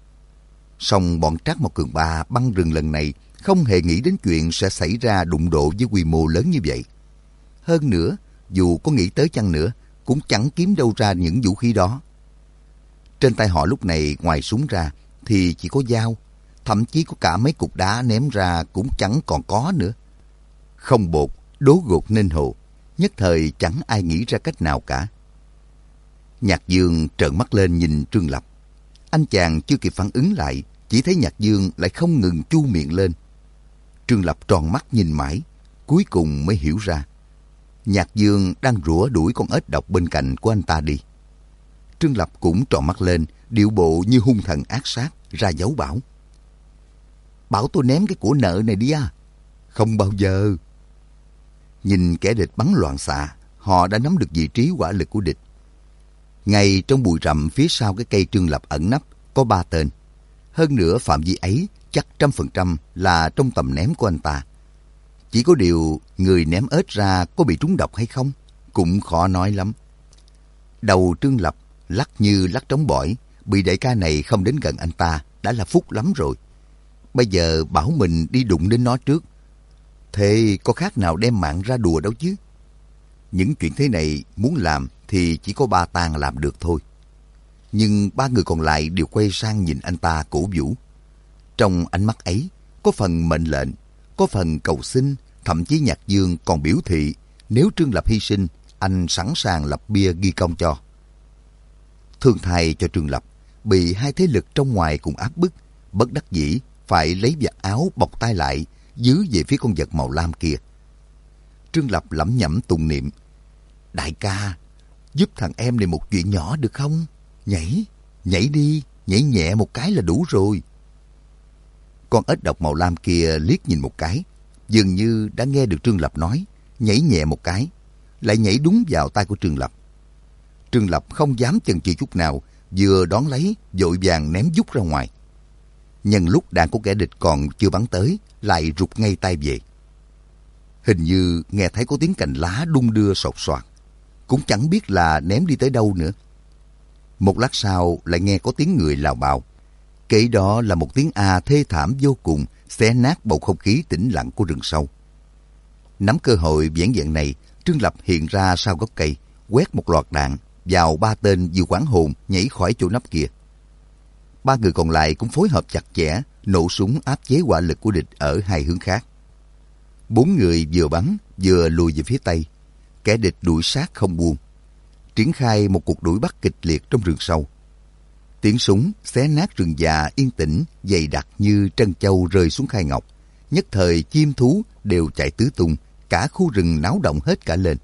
Song bọn Trác Mộc Cường Ba băng rừng lần này không hề nghĩ đến chuyện sẽ xảy ra đụng độ với quy mô lớn như vậy. Hơn nữa, dù có nghĩ tới chăng nữa, cũng chẳng kiếm đâu ra những vũ khí đó. Trên tay họ lúc này ngoài súng ra thì chỉ có dao, thậm chí có cả mấy cục đá ném ra cũng chẳng còn có nữa. Không bột, đố gột nên hồ, nhất thời chẳng ai nghĩ ra cách nào cả. Nhạc Dương trợn mắt lên nhìn Trương Lập. Anh chàng chưa kịp phản ứng lại, chỉ thấy Nhạc Dương lại không ngừng chu miệng lên. Trương Lập tròn mắt nhìn mãi, cuối cùng mới hiểu ra. Nhạc Dương đang rủa đuổi con ếch độc bên cạnh của anh ta đi. Trương Lập cũng tròn mắt lên, điệu bộ như hung thần ác sát, ra dấu bảo. Bảo tôi ném cái của nợ này đi à? Không bao giờ. Nhìn kẻ địch bắn loạn xạ, họ đã nắm được vị trí hỏa lực của địch. Ngay trong bụi rậm phía sau cái cây Trương Lập ẩn nấp có 3 tên. Hơn nữa phạm vi ấy chắc 100% là trong tầm ném của anh ta. Chỉ có điều người ném ếch ra có bị trúng độc hay không cũng khó nói lắm. Đầu Trương Lập lắc như lắc trống bỏi, bị đại ca này không đến gần anh ta đã là phúc lắm rồi. Bây giờ bảo mình đi đụng đến nó trước, thế có khác nào đem mạng ra đùa đâu chứ. Những chuyện thế này muốn làm thì chỉ có Ba Tàng làm được thôi. Nhưng 3 người còn lại đều quay sang nhìn anh ta cổ vũ. Trong ánh mắt ấy có phần mệnh lệnh, có phần cầu xin, thậm chí Nhạc Dương còn biểu thị nếu Trương Lập hy sinh, anh sẵn sàng lập bia ghi công cho. Thương thay cho Trương Lập, bị 2 thế lực trong ngoài cùng áp bức, bất đắc dĩ phải lấy vạt áo bọc tay lại, giữ về phía con vật màu lam kia. Trương Lập lẩm nhẩm tụng niệm. Đại ca, giúp thằng em này một chuyện nhỏ được không? Nhảy đi, nhảy nhẹ một cái là đủ rồi. Con ếch độc màu lam kia liếc nhìn một cái, dường như đã nghe được Trương Lập nói, nhảy nhẹ một cái, lại nhảy đúng vào tay của Trương Lập. Trương Lập không dám chần chừ chút nào, vừa đón lấy, vội vàng ném vút ra ngoài. Nhân lúc đạn của kẻ địch còn chưa bắn tới, lại rụt ngay tay về. Hình như nghe thấy có tiếng cành lá đung đưa sột soạt, cũng chẳng biết là ném đi tới đâu nữa. Một lát sau lại nghe có tiếng người lào bào. Kế đó là một tiếng a thê thảm vô cùng, xé nát bầu không khí tĩnh lặng của rừng sâu. Nắm cơ hội vẻn vẹn này, Trương Lập hiện ra sau gốc cây, quét một loạt đạn vào 3 tên vừa hoảng hồn nhảy khỏi chỗ nấp kia. 3 người còn lại cũng phối hợp chặt chẽ, nổ súng áp chế hỏa lực của địch ở 2 hướng khác. 4 người vừa bắn vừa lùi về phía tây, kẻ địch đuổi sát không buông. triển khai một cuộc đuổi bắt kịch liệt trong rừng sâu. Tiếng súng xé nát rừng già yên tĩnh, dày đặc như trân châu rơi xuống khai ngọc. Nhất thời chim thú đều chạy tứ tung, cả khu rừng náo động hết cả lên.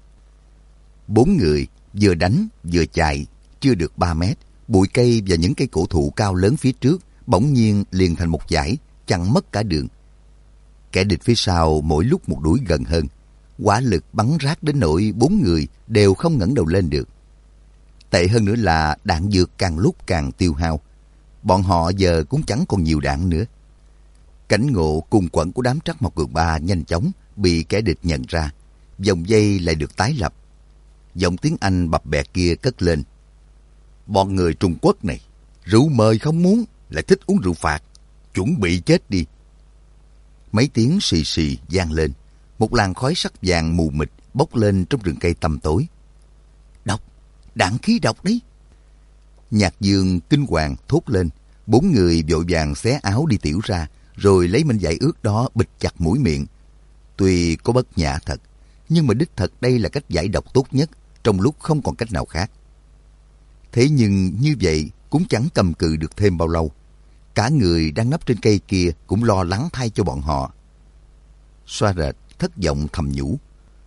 4 người vừa đánh vừa chạy, chưa được 3 mét, bụi cây và những cây cổ thụ cao lớn phía trước bỗng nhiên liền thành một dải, chặn mất cả đường. Kẻ địch phía sau mỗi lúc một đuổi gần hơn, hỏa lực bắn rát đến nỗi 4 người đều không ngẩng đầu lên được. Tệ hơn nữa là đạn dược càng lúc càng tiêu hao. Bọn họ giờ cũng chẳng còn nhiều đạn nữa. Cảnh ngộ cùng quẫn của đám Trắc Mộc Cường Ba nhanh chóng bị kẻ địch nhận ra. Vòng dây lại được tái lập. Giọng tiếng Anh bập bẹ kia cất lên. Bọn người Trung Quốc này, rượu mời không muốn, lại thích uống rượu phạt. Chuẩn bị chết đi. Mấy tiếng xì xì vang lên. Một làn khói sắc vàng mù mịt bốc lên trong rừng cây tăm tối. Độc, đạn khí độc đấy. Nhạc Dương kinh hoàng thốt lên. 4 người vội vàng xé áo đi tiểu ra, rồi lấy manh vải ướt đó bịt chặt mũi miệng. Tuy có bất nhã thật, nhưng mà đích thật đây là cách giải độc tốt nhất trong lúc không còn cách nào khác. Thế nhưng như vậy cũng chẳng cầm cự được thêm bao lâu. Cả người đang nấp trên cây kia cũng lo lắng thay cho bọn họ. Xoa rệt thất vọng thầm nhủ.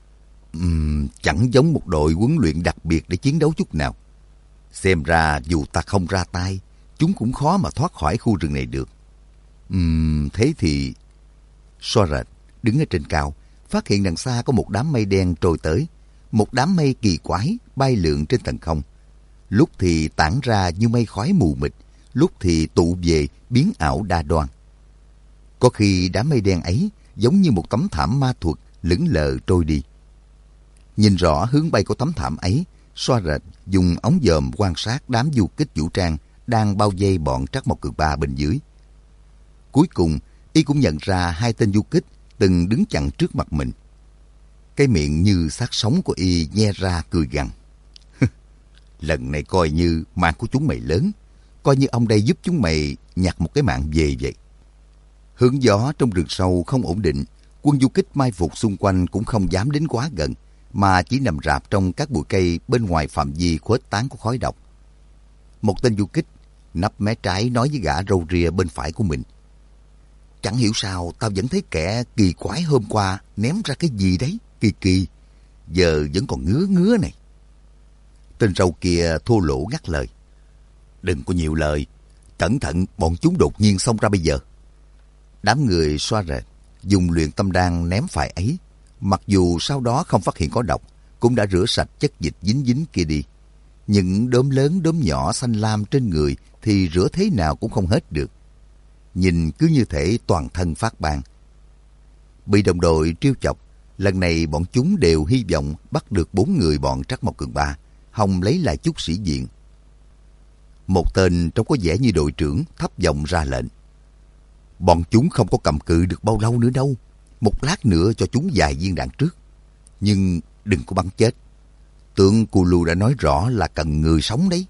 Chẳng giống một đội huấn luyện đặc biệt để chiến đấu chút nào. Xem ra dù ta không ra tay, chúng cũng khó mà thoát khỏi khu rừng này được. Thế thì... Xoa rệt đứng ở trên cao, phát hiện đằng xa có một đám mây đen trôi tới. Một đám mây kỳ quái bay lượn trên tầng không. Lúc thì tản ra như mây khói mù mịt, lúc thì tụ về biến ảo đa đoan. Có khi đám mây đen ấy giống như một tấm thảm ma thuật lững lờ trôi đi. Nhìn rõ hướng bay của tấm thảm ấy, Xoa rệt dùng ống dòm quan sát đám du kích vũ trang đang bao vây bọn Trắc Mộc Cường Ba bên dưới. Cuối cùng, y cũng nhận ra 2 tên du kích từng đứng chặn trước mặt mình. Cái miệng như xác sống của y nhe ra cười gằn. Lần này coi như mạng của chúng mày lớn, coi như ông đây giúp chúng mày nhặt một cái mạng về vậy. Hướng gió trong rừng sâu không ổn định, quân du kích mai phục xung quanh cũng không dám đến quá gần, mà chỉ nằm rạp trong các bụi cây bên ngoài phạm vi khuếch tán của khói độc. Một tên du kích nấp mé trái nói với gã râu ria bên phải của mình. Chẳng hiểu sao tao vẫn thấy kẻ kỳ quái hôm qua ném ra cái gì đấy, kỳ kỳ, giờ vẫn còn ngứa ngứa này. Tên râu kia thô lỗ ngắt lời. Đừng có nhiều lời, cẩn thận bọn chúng đột nhiên xông ra bây giờ. Đám người Xoa rệt dùng luyện tâm đan ném phải ấy, mặc dù sau đó không phát hiện có độc, cũng đã rửa sạch chất dịch dính dính kia đi. Những đốm lớn đốm nhỏ xanh lam trên người thì rửa thế nào cũng không hết được. Nhìn cứ như thể toàn thân phát ban. Bị đồng đội trêu chọc, lần này bọn chúng đều hy vọng bắt được 4 người bọn Trắc Mộc Cường Ba, hòng lấy lại chút sĩ diện. Một tên trông có vẻ như đội trưởng thấp giọng ra lệnh. Bọn chúng không có cầm cự được bao lâu nữa đâu. Một lát nữa cho chúng vài viên đạn trước. Nhưng đừng có bắn chết. Tướng Cù Lu đã nói rõ là cần người sống đấy.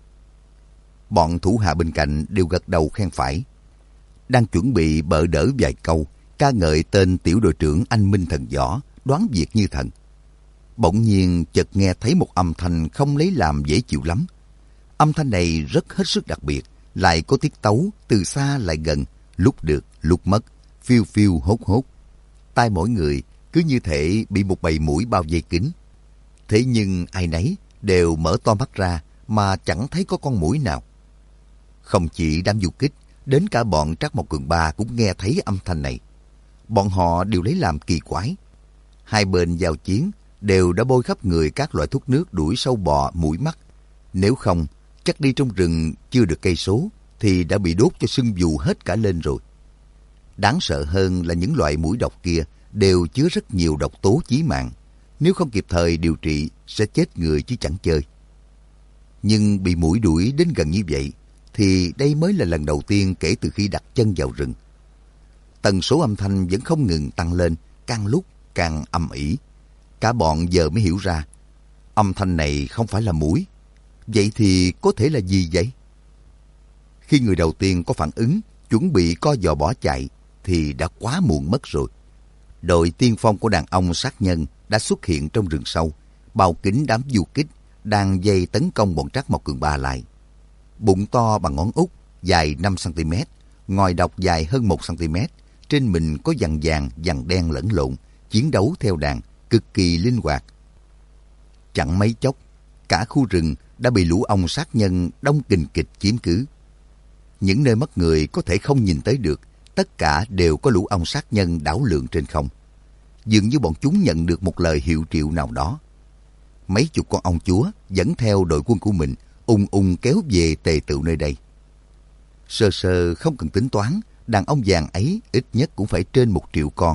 Bọn thủ hạ bên cạnh đều gật đầu khen phải. Đang chuẩn bị bợ đỡ vài câu, ca ngợi tên tiểu đội trưởng anh minh thần võ, đoán việc như thần. Bỗng nhiên chợt nghe thấy một âm thanh không lấy làm dễ chịu lắm. Âm thanh này rất hết sức đặc biệt, lại có tiết tấu từ xa lại gần, lúc được lúc mất, phiêu phiêu hốt hốt. Tai mỗi người cứ như thể bị một bầy muỗi bao vây kín. Thế nhưng ai nấy đều mở to mắt ra mà chẳng thấy có con muỗi nào. Không chỉ đám du kích, đến cả bọn Trắc Mộc Cường Ba cũng nghe thấy âm thanh này. Bọn họ đều lấy làm kỳ quái. Hai bên giao chiến đều đã bôi khắp người các loại thuốc nước đuổi sâu bọ, muỗi mắt. Nếu không, chắc đi trong rừng chưa được cây số thì đã bị đốt cho sưng vù hết cả lên rồi. Đáng sợ hơn là những loại muỗi độc kia đều chứa rất nhiều độc tố chí mạng. Nếu không kịp thời điều trị sẽ chết người chứ chẳng chơi. Nhưng bị muỗi đuổi đến gần như vậy thì đây mới là lần đầu tiên kể từ khi đặt chân vào rừng. Tần số âm thanh vẫn không ngừng tăng lên, càng lúc càng âm ỉ. Cả bọn giờ mới hiểu ra, âm thanh này không phải là muỗi. Vậy thì có thể là gì vậy? Khi người đầu tiên có phản ứng, chuẩn bị co giò bỏ chạy, thì đã quá muộn mất rồi. Đội tiên phong của đàn ông sát nhân đã xuất hiện trong rừng sâu, bao kín đám du kích, đang dây tấn công bọn Trác Mộc Cường Ba lại. Bụng to bằng ngón út, dài 5 cm, ngòi độc dài hơn 1 cm, trên mình có vằn vàng, vằn đen lẫn lộn, chiến đấu theo đàn, cực kỳ linh hoạt. Chẳng mấy chốc, cả khu rừng đã bị lũ ong sát nhân đông kình kịch chiếm cứ. Những nơi mắt người có thể không nhìn tới được, tất cả đều có lũ ong sát nhân đảo lượn trên không. Dường như bọn chúng nhận được một lời hiệu triệu nào đó. Mấy chục con ong chúa dẫn theo đội quân của mình ung ung kéo về tề tựu nơi đây. Sơ sơ không cần tính toán, đàn ong vàng ấy ít nhất cũng phải trên 1 triệu con.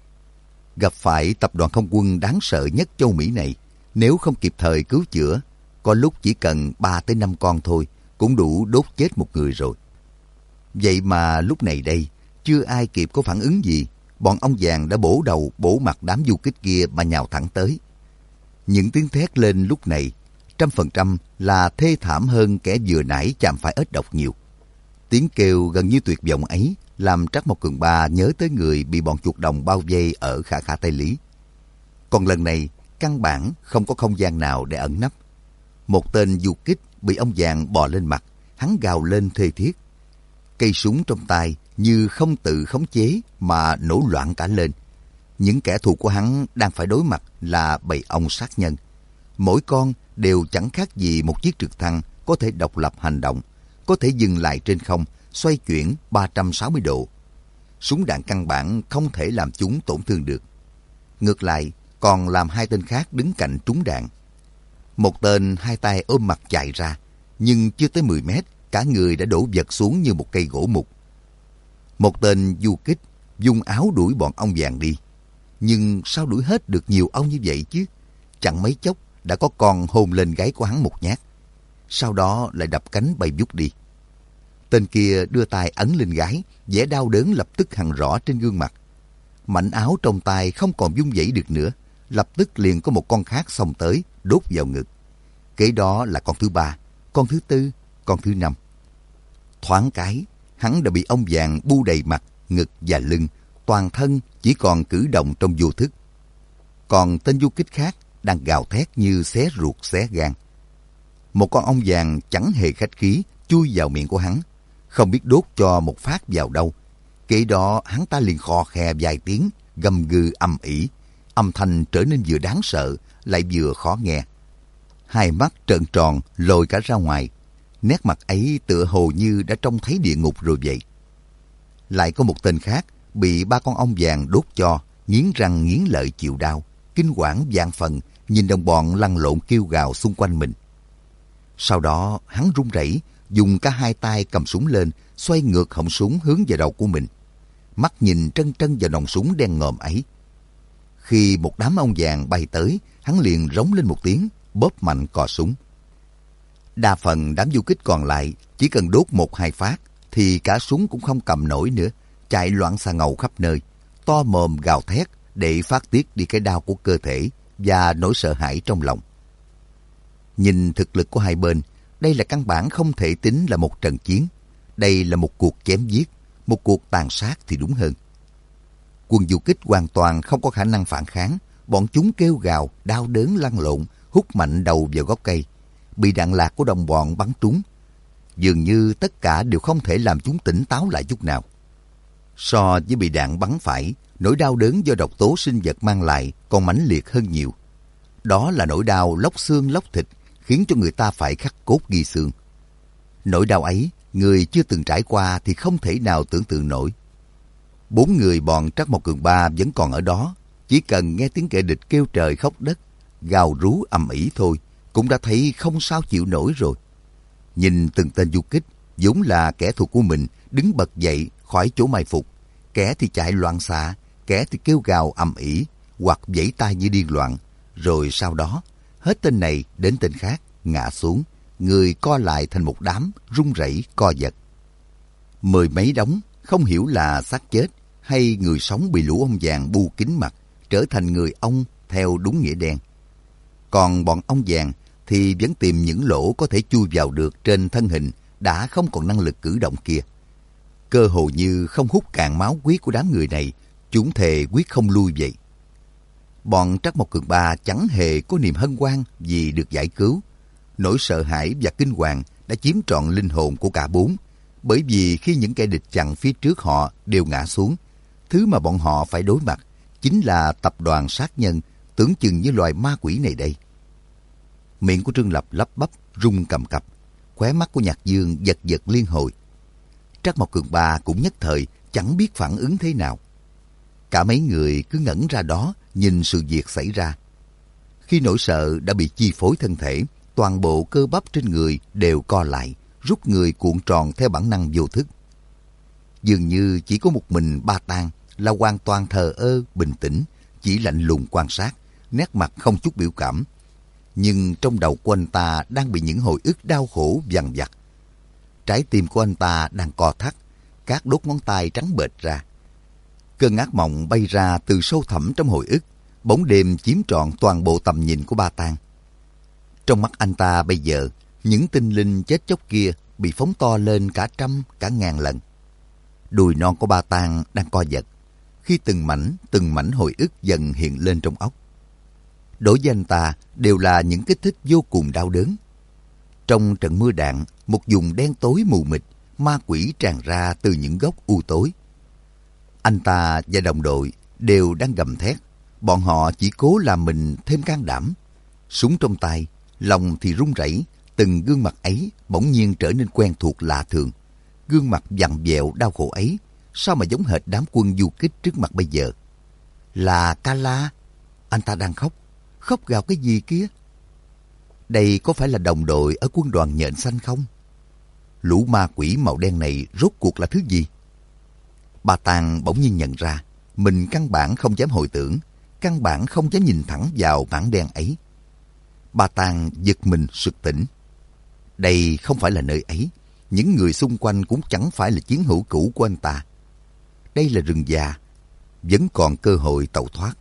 Gặp phải tập đoàn không quân đáng sợ nhất châu Mỹ này, nếu không kịp thời cứu chữa, có lúc chỉ cần 3 tới 5 con thôi cũng đủ đốt chết một người rồi. Vậy mà lúc này đây, chưa ai kịp có phản ứng gì, bọn ong vàng đã bổ đầu bổ mặt đám du kích kia mà nhào thẳng tới. Những tiếng thét lên lúc này 100% là thê thảm hơn kẻ vừa nãy chạm phải ếch độc nhiều. Tiếng kêu gần như tuyệt vọng ấy làm Trác Mộc Cường Ba nhớ tới người bị bọn chuột đồng bao vây ở Khả Khả Tây Lý. Còn lần này, căn bản không có không gian nào để ẩn nấp. Một tên du kích bị ong vàng bò lên mặt, hắn gào lên thê thiết. Cây súng trong tay như không tự khống chế mà nổ loạn cả lên. Những kẻ thù của hắn đang phải đối mặt là bầy ong sát nhân. Mỗi con đều chẳng khác gì một chiếc trực thăng có thể độc lập hành động, có thể dừng lại trên không, xoay chuyển 360 độ. Súng đạn căn bản không thể làm chúng tổn thương được. Ngược lại, còn làm 2 tên khác đứng cạnh trúng đạn. Một tên 2 tay ôm mặt chạy ra, nhưng chưa tới 10 mét, cả người đã đổ vật xuống như một cây gỗ mục. Một tên du kích dùng áo đuổi bọn ong vàng đi. Nhưng sao đuổi hết được nhiều ong như vậy chứ? Chẳng mấy chốc đã có con hôn lên gáy của hắn một nhát. Sau đó lại đập cánh bay vút đi. Tên kia đưa tay ấn lên gáy, vẻ đau đớn lập tức hằn rõ trên gương mặt. Mảnh áo trong tay không còn vung vẩy được nữa, lập tức liền có một con khác xông tới, đốt vào ngực. Kế đó là con thứ 3, con thứ 4, con thứ 5. Thoáng cái, hắn đã bị ong vàng bu đầy mặt, ngực và lưng, toàn thân chỉ còn cử động trong vô thức. Còn tên du kích khác đang gào thét như xé ruột xé gan. Một con ong vàng chẳng hề khách khí chui vào miệng của hắn, không biết đốt cho một phát vào đâu. Kế đó hắn ta liền khò khè vài tiếng, gầm gừ ầm ĩ, âm thanh trở nên vừa đáng sợ lại vừa khó nghe. 2 mắt trợn tròn lồi cả ra ngoài, nét mặt ấy tựa hồ như đã trông thấy địa ngục rồi vậy. Lại có một tên khác bị 3 con ong vàng đốt cho, nghiến răng nghiến lợi chịu đau, kinh quản vạn phần, nhìn đồng bọn lăn lộn kêu gào xung quanh mình. Sau đó hắn run rẩy, dùng cả 2 tay cầm súng lên, xoay ngược họng súng hướng về đầu của mình. Mắt nhìn trân trân vào nòng súng đen ngòm ấy. Khi một đám ong vàng bay tới, hắn liền rống lên một tiếng, bóp mạnh cò súng. Đa phần đám du kích còn lại chỉ cần đốt 1-2 phát thì cả súng cũng không cầm nổi nữa, chạy loạn xà ngầu khắp nơi, to mồm gào thét để phát tiết đi cái đau của cơ thể và nỗi sợ hãi trong lòng. Nhìn thực lực của hai bên, đây là căn bản không thể tính là một trận chiến. Đây là một cuộc chém giết, một cuộc tàn sát thì đúng hơn. Quân du kích hoàn toàn không có khả năng phản kháng. Bọn chúng kêu gào, đau đớn lăn lộn, hút mạnh đầu vào gốc cây. Bị đạn lạc của đồng bọn bắn trúng. Dường như tất cả đều không thể làm chúng tỉnh táo lại chút nào. So với bị đạn bắn phải, nỗi đau đớn do độc tố sinh vật mang lại còn mãnh liệt hơn nhiều. Đó là nỗi đau lóc xương lóc thịt, khiến cho người ta phải khắc cốt ghi xương. Nỗi đau ấy, người chưa từng trải qua thì không thể nào tưởng tượng nổi. 4 người bọn Trác Mộc Cường Ba vẫn còn ở đó, chỉ cần nghe tiếng kẻ địch kêu trời khóc đất, gào rú ầm ĩ thôi, cũng đã thấy không sao chịu nổi rồi. Nhìn từng tên du kích, vốn là kẻ thù của mình, đứng bật dậy khỏi chỗ mai phục. Kẻ thì chạy loạn xạ, kẻ thì kêu gào ầm ĩ, hoặc vẫy tay như điên loạn. Rồi sau đó, hết tên này đến tên khác, ngã xuống, người co lại thành một đám, run rẩy co giật. 10 mấy đống, không hiểu là xác chết hay người sống bị lũ ong vàng bu kín mặt, trở thành người ong theo đúng nghĩa đen. Còn bọn ong vàng thì vẫn tìm những lỗ có thể chui vào được trên thân hình đã không còn năng lực cử động kia. Cơ hồ như không hút cạn máu huyết của đám người này, chúng thề quyết không lui vậy. Bọn Trác Mộc Cường Ba chẳng hề có niềm hân hoan vì được giải cứu. Nỗi sợ hãi và kinh hoàng đã chiếm trọn linh hồn của cả bốn, bởi vì khi những kẻ địch chặn phía trước họ đều ngã xuống, thứ mà bọn họ phải đối mặt chính là tập đoàn sát nhân tưởng chừng như loài ma quỷ này đây. Miệng của Trương Lập lắp bắp, rung cầm cập, khóe mắt của Nhạc Dương giật giật liên hồi. Trác Mộc Cường Ba cũng nhất thời chẳng biết phản ứng thế nào. Cả mấy người cứ ngẩn ra đó nhìn sự việc xảy ra. Khi nỗi sợ đã bị chi phối thân thể, toàn bộ cơ bắp trên người đều co lại, rút người cuộn tròn theo bản năng vô thức. Dường như chỉ có một mình Ba Tang là hoàn toàn thờ ơ, bình tĩnh, chỉ lạnh lùng quan sát, nét mặt không chút biểu cảm. Nhưng trong đầu của anh ta đang bị những hồi ức đau khổ dằn vặt. Trái tim của anh ta đang co thắt, các đốt ngón tay trắng bệch ra. Cơn ác mộng bay ra từ sâu thẳm trong hồi ức, bóng đêm chiếm trọn toàn bộ tầm nhìn của Ba Tang. Trong mắt anh ta bây giờ, những tinh linh chết chóc kia bị phóng to lên cả trăm, cả ngàn lần. Đùi non của Ba Tang đang co giật, khi từng mảnh hồi ức dần hiện lên trong óc. Đối với anh ta đều là những kích thích vô cùng đau đớn. Trong trận mưa đạn, một vùng đen tối mù mịt, ma quỷ tràn ra từ những góc u tối. Anh ta và đồng đội đều đang gầm thét. Bọn họ chỉ cố làm mình thêm can đảm. Súng trong tay, lòng thì run rẩy. Từng gương mặt ấy bỗng nhiên trở nên quen thuộc lạ thường. Gương mặt vặn vẹo đau khổ ấy, sao mà giống hệt đám quân du kích trước mặt bây giờ? Là Kala. Anh ta đang khóc. Khóc gào cái gì kia? Đây có phải là đồng đội ở quân đoàn nhện xanh không? Lũ ma quỷ màu đen này rốt cuộc là thứ gì? Ba Tang bỗng nhiên nhận ra mình căn bản không dám hồi tưởng, căn bản không dám nhìn thẳng vào mảng đen ấy. Ba Tang giật mình sực tỉnh. Đây không phải là nơi ấy, những người xung quanh cũng chẳng phải là chiến hữu cũ của anh ta. Đây là rừng già, vẫn còn cơ hội tẩu thoát.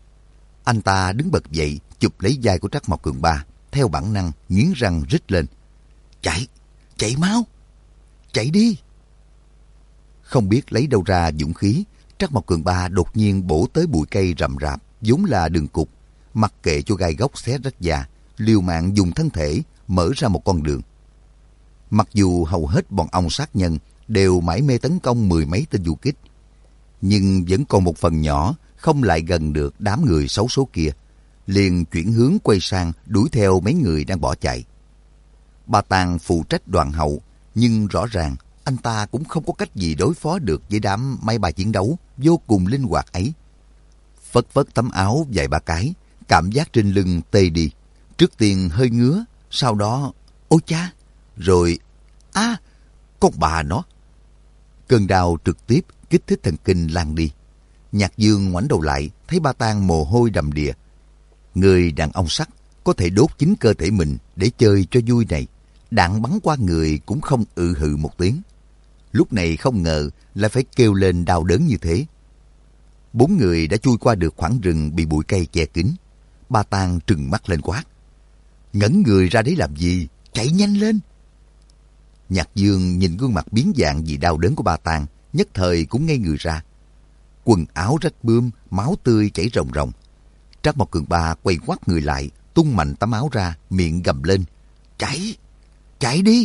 Anh ta đứng bật dậy, chụp lấy vai của Trác Mộc Cường Ba, theo bản năng nghiến răng rít lên. Chạy, chạy mau, chạy đi. Không biết lấy đâu ra dũng khí, Trác Mộc Cường Ba đột nhiên bổ tới bụi cây rậm rạp, vốn là đường cụt, mặc kệ cho gai góc xé rách da, liều mạng dùng thân thể mở ra một con đường. Mặc dù hầu hết bọn ong sát nhân đều mải mê tấn công mười mấy tên du kích, nhưng vẫn còn một phần nhỏ không lại gần được đám người xấu số kia, liền chuyển hướng quay sang đuổi theo mấy người đang bỏ chạy. Ba Tang phụ trách đoàn hậu, nhưng rõ ràng anh ta cũng không có cách gì đối phó được với đám máy bay chiến đấu vô cùng linh hoạt ấy. Phất phất tấm áo vài ba cái, cảm giác trên lưng tê đi. Trước tiên hơi ngứa, sau đó ôi cha, rồi con bà nó. Cơn đau trực tiếp kích thích thần kinh lan đi. Nhạc Dương ngoảnh đầu lại, thấy Ba Tang mồ hôi đầm đìa. Người đàn ông sắt có thể đốt chính cơ thể mình để chơi cho vui này, đạn bắn qua người cũng không hừ một tiếng. Lúc này không ngờ lại phải kêu lên đau đớn như thế. Bốn người đã chui qua được khoảng rừng bị bụi cây che kín. Ba Tang trừng mắt lên quát. Ngẩn người ra đấy làm gì? Chạy nhanh lên! Nhạc Dương nhìn gương mặt biến dạng vì đau đớn của Ba Tang, nhất thời cũng ngây người ra. Quần áo rách bươm, máu tươi chảy ròng ròng. Trác Mộc Cường Ba quay quắt người lại, tung mạnh tấm áo ra, miệng gầm lên. Chạy! Chạy đi!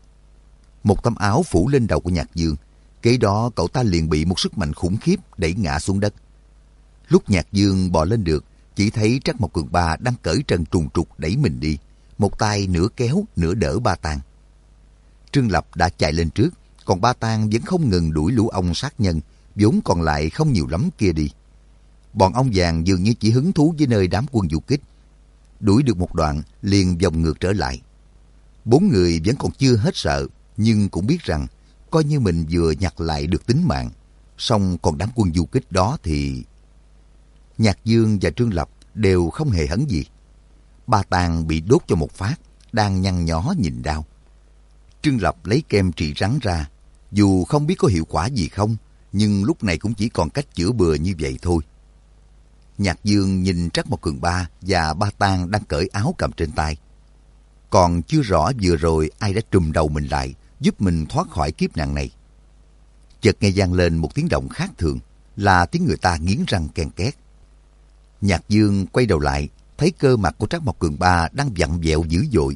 Một tấm áo phủ lên đầu của Nhạc Dương. Kế đó cậu ta liền bị một sức mạnh khủng khiếp đẩy ngã xuống đất. Lúc Nhạc Dương bò lên được, chỉ thấy Trác Mộc Cường Ba đang cởi trần trùng trục đẩy mình đi. Một tay nửa kéo, nửa đỡ Ba Tang. Trương Lập đã chạy lên trước, còn Ba Tang vẫn không ngừng đuổi lũ ong sát nhân, vốn còn lại không nhiều lắm kia đi. Bọn ong vàng dường như chỉ hứng thú với nơi đám quân du kích. Đuổi được một đoạn, liền vòng ngược trở lại. Bốn người vẫn còn chưa hết sợ, nhưng cũng biết rằng coi như mình vừa nhặt lại được tính mạng, song còn đám quân du kích đó thì... Nhạc Dương và Trương Lập đều không hề hấn gì. Ba Tang bị đốt cho một phát, đang nhăn nhó nhìn đau. Trương Lập lấy kem trị rắn ra, dù không biết có hiệu quả gì không, nhưng lúc này cũng chỉ còn cách chữa bừa như vậy thôi. Nhạc Dương nhìn Trác Mộc Cường Ba và Ba Tang đang cởi áo cầm trên tay. Còn chưa rõ vừa rồi ai đã trùm đầu mình lại, giúp mình thoát khỏi kiếp nạn này. Chợt nghe vang lên một tiếng động khác thường, là tiếng người ta nghiến răng ken két. Nhạc Dương quay đầu lại, thấy cơ mặt của Trác Mộc Cường Ba đang vặn vẹo dữ dội.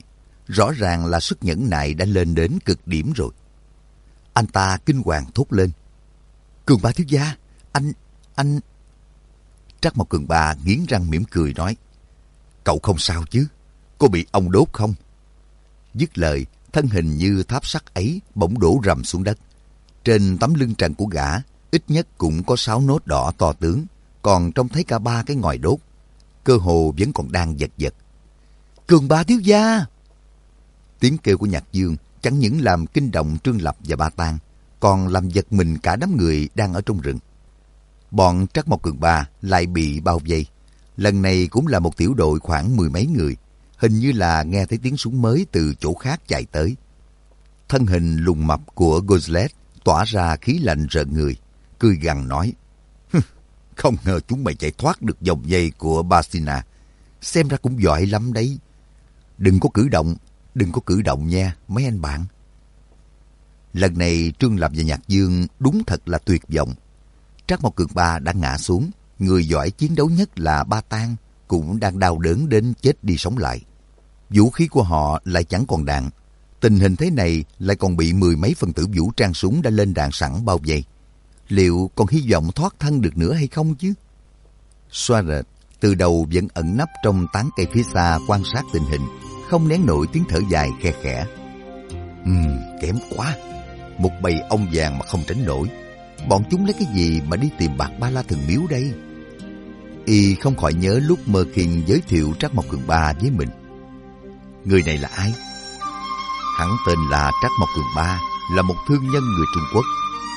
Rõ ràng là sức nhẫn nại đã lên đến cực điểm rồi. Anh ta kinh hoàng thốt lên. Cường Ba thiếu gia, anh... Trác Mộc Cường Ba nghiến răng mỉm cười nói. Cậu không sao chứ? Có bị ong đốt không? Dứt lời, thân hình như tháp sắt ấy bỗng đổ rầm xuống đất. Trên tấm lưng trần của gã, ít nhất cũng có 6 nốt đỏ to tướng, còn trông thấy cả 3 cái ngòi đốt. Cơ hồ vẫn còn đang giật giật. Cường Ba thiếu gia! Tiếng kêu của Nhạc Dương chẳng những làm kinh động Trương Lập và Ba Tang, còn làm giật mình cả đám người đang ở trong rừng. Bọn Trác Mộc Cường Ba lại bị bao vây. Lần này cũng là một tiểu đội khoảng 10 mấy người, hình như là nghe thấy tiếng súng mới từ chỗ khác chạy tới. Thân hình lùn mập của Gozlet tỏa ra khí lạnh rợn người, cười gằn nói. Không ngờ chúng mày chạy thoát được vòng vây của Basina. Xem ra cũng giỏi lắm đấy. Đừng có cử động nha, mấy anh bạn. Lần này Trương Lập và Nhạc Dương đúng thật là tuyệt vọng. Trác Mộc Cường Ba đã ngã xuống, người giỏi chiến đấu nhất là Ba Tang cũng đang đau đớn đến chết đi sống lại. Vũ khí của họ lại chẳng còn đạn. Tình hình thế này lại còn bị 10 mấy phần tử vũ trang súng đã lên đạn sẵn bao vây. Liệu còn hy vọng thoát thân được nữa hay không chứ? Soaret từ đầu vẫn ẩn nấp trong tán cây phía xa quan sát tình hình, không nén nổi tiếng thở dài khe khẽ. Kém quá. Một bầy ong vàng mà không tránh nổi. Bọn chúng lấy cái gì mà đi tìm Bạc Ba La Thần Miếu đây? Y không khỏi nhớ lúc Mơ Kinh giới thiệu Trác Mộc Cường Ba với mình. Người này là ai? Hắn tên là Trác Mộc Cường Ba, là một thương nhân người Trung Quốc.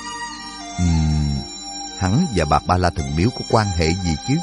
Hắn và Bạc Ba La Thần Miếu có quan hệ gì chứ?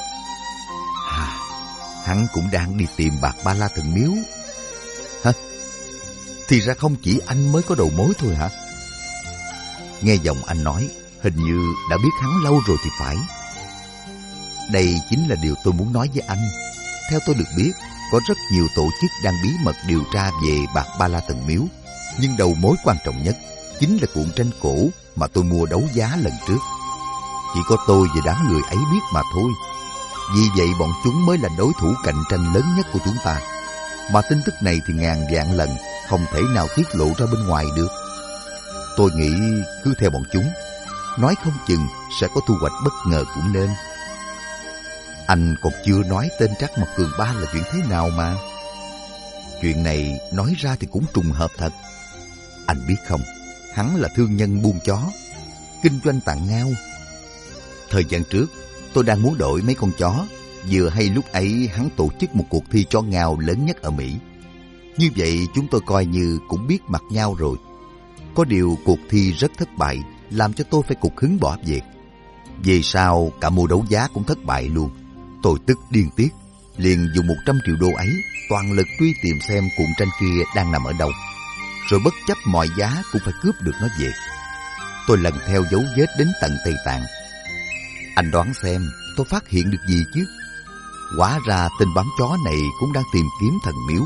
Hắn cũng đang đi tìm Bạc Ba La Thần Miếu. Hả? Thì ra không chỉ anh mới có đầu mối thôi hả? Nghe giọng anh nói, hình như đã biết hắn lâu rồi thì phải. Đây chính là điều tôi muốn nói với anh. Theo tôi được biết, có rất nhiều tổ chức đang bí mật điều tra về Bạc Ba La Thần Miếu. Nhưng đầu mối quan trọng nhất chính là cuộn tranh cổ mà tôi mua đấu giá lần trước. Chỉ có tôi và đám người ấy biết mà thôi. Vì vậy bọn chúng mới là đối thủ cạnh tranh lớn nhất của chúng ta. Mà tin tức này thì ngàn vạn lần không thể nào tiết lộ ra bên ngoài được. Tôi nghĩ cứ theo bọn chúng, nói không chừng sẽ có thu hoạch bất ngờ cũng nên. Anh còn chưa nói tên Trác Mộc Cường Ba là chuyện thế nào mà. Chuyện này nói ra thì cũng trùng hợp thật. Anh biết không, hắn là thương nhân buôn chó, kinh doanh tặng ngao. Thời gian trước, tôi đang muốn đổi mấy con chó. Vừa hay lúc ấy hắn tổ chức một cuộc thi chó ngao lớn nhất ở Mỹ. Như vậy chúng tôi coi như cũng biết mặt nhau rồi. Có điều cuộc thi rất thất bại, làm cho tôi phải cục hứng bỏ việc. Về sau cả mua đấu giá cũng thất bại luôn. Tôi tức điên tiết, liền dùng 100 triệu đô ấy toàn lực truy tìm xem cuộn tranh kia đang nằm ở đâu. Rồi bất chấp mọi giá cũng phải cướp được nó về. Tôi lần theo dấu vết đến tận Tây Tạng. Anh đoán xem tôi phát hiện được gì chứ? Hóa ra tên bám chó này cũng đang tìm kiếm thần miếu.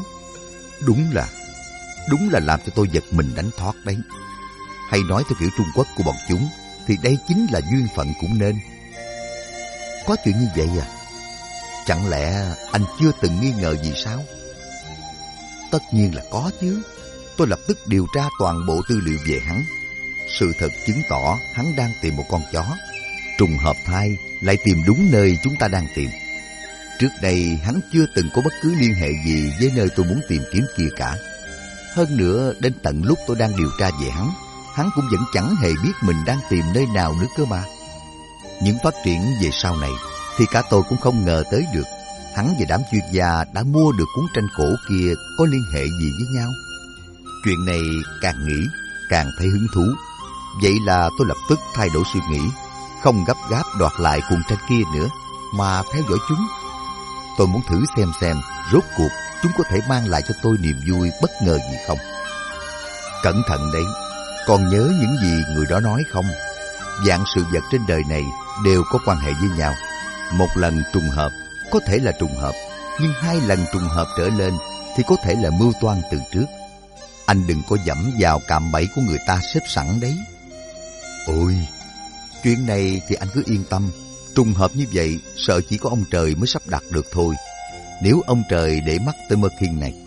Đúng là làm cho tôi giật mình đánh thoát đấy. Hay nói theo kiểu Trung Quốc của bọn chúng thì đây chính là duyên phận cũng nên. Có chuyện như vậy à? Chẳng lẽ anh chưa từng nghi ngờ gì sao? Tất nhiên là có chứ. Tôi lập tức điều tra toàn bộ tư liệu về hắn. Sự thật chứng tỏ hắn đang tìm một con chó. Trùng hợp thay lại tìm đúng nơi chúng ta đang tìm. Trước đây hắn chưa từng có bất cứ liên hệ gì với nơi tôi muốn tìm kiếm kia cả. Hơn nữa đến tận lúc tôi đang điều tra về hắn cũng vẫn chẳng hề biết mình đang tìm nơi nào nữa cơ mà. Những phát triển về sau này thì cả tôi cũng không ngờ tới được. Hắn và đám chuyên gia đã mua được cuốn tranh cổ kia có liên hệ gì với nhau. Chuyện này càng nghĩ càng thấy hứng thú. Vậy là tôi lập tức thay đổi suy nghĩ, không gấp gáp đoạt lại cuộn tranh kia nữa, mà theo dõi chúng. Tôi muốn thử xem rốt cuộc chúng có thể mang lại cho tôi niềm vui bất ngờ gì không. Cẩn thận đấy, còn nhớ những gì người đó nói không? Vạn sự vật trên đời này đều có quan hệ với nhau. Một lần trùng hợp có thể là trùng hợp, nhưng 2 lần trùng hợp trở lên thì có thể là mưu toan từ trước. Anh đừng có dẫm vào cạm bẫy của người ta xếp sẵn đấy. Ôi, chuyện này thì anh cứ yên tâm. Trùng hợp như vậy sợ chỉ có ông trời mới sắp đặt được thôi. Nếu ông trời để mắt tới Mơ Kinh này,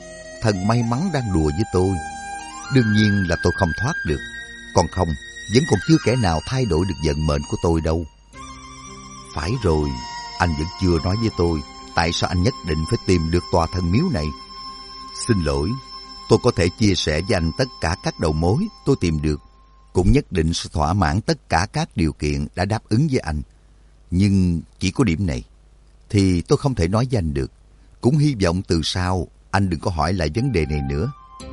thần may mắn đang đùa với tôi. Đương nhiên là tôi không thoát được. Còn không, vẫn còn chưa kẻ nào thay đổi được vận mệnh của tôi đâu. Phải rồi, anh vẫn chưa nói với tôi tại sao anh nhất định phải tìm được tòa thần miếu này. Xin lỗi, tôi có thể chia sẻ với anh tất cả các đầu mối tôi tìm được, cũng nhất định sẽ thỏa mãn tất cả các điều kiện đã đáp ứng với anh. Nhưng chỉ có điểm này thì tôi không thể nói với anh được. Cũng hy vọng từ sau anh đừng có hỏi lại vấn đề này nữa.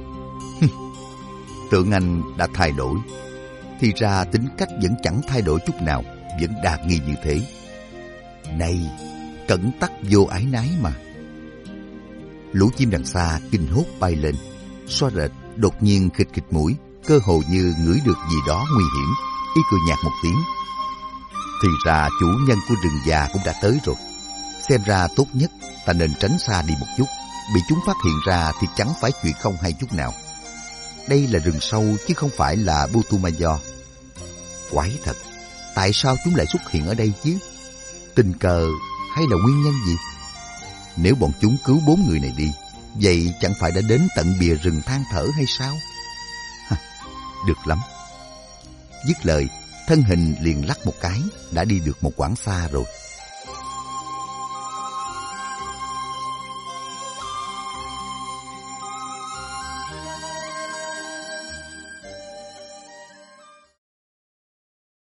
Tưởng anh đã thay đổi, thì ra tính cách vẫn chẳng thay đổi chút nào, vẫn đa nghi như thế. Này, cẩn tắc vô ái nái mà. Lũ chim đằng xa kinh hốt bay lên. Xoa rệt đột nhiên khịt khịt mũi, cơ hồ như ngửi được gì đó nguy hiểm. Y cười nhạt một tiếng. Thì ra chủ nhân của rừng già cũng đã tới rồi. Xem ra tốt nhất ta nên tránh xa đi một chút. Bị chúng phát hiện ra thì chẳng phải chuyện không hay chút nào. Đây là rừng sâu chứ không phải là Putumayo. Quái thật, tại sao chúng lại xuất hiện ở đây chứ? Tình cờ hay là nguyên nhân gì? Nếu bọn chúng cứu 4 người này đi, vậy chẳng phải đã đến tận bìa rừng than thở hay sao? Được lắm. Dứt lời, thân hình liền lắc một cái, đã đi được một quãng xa rồi.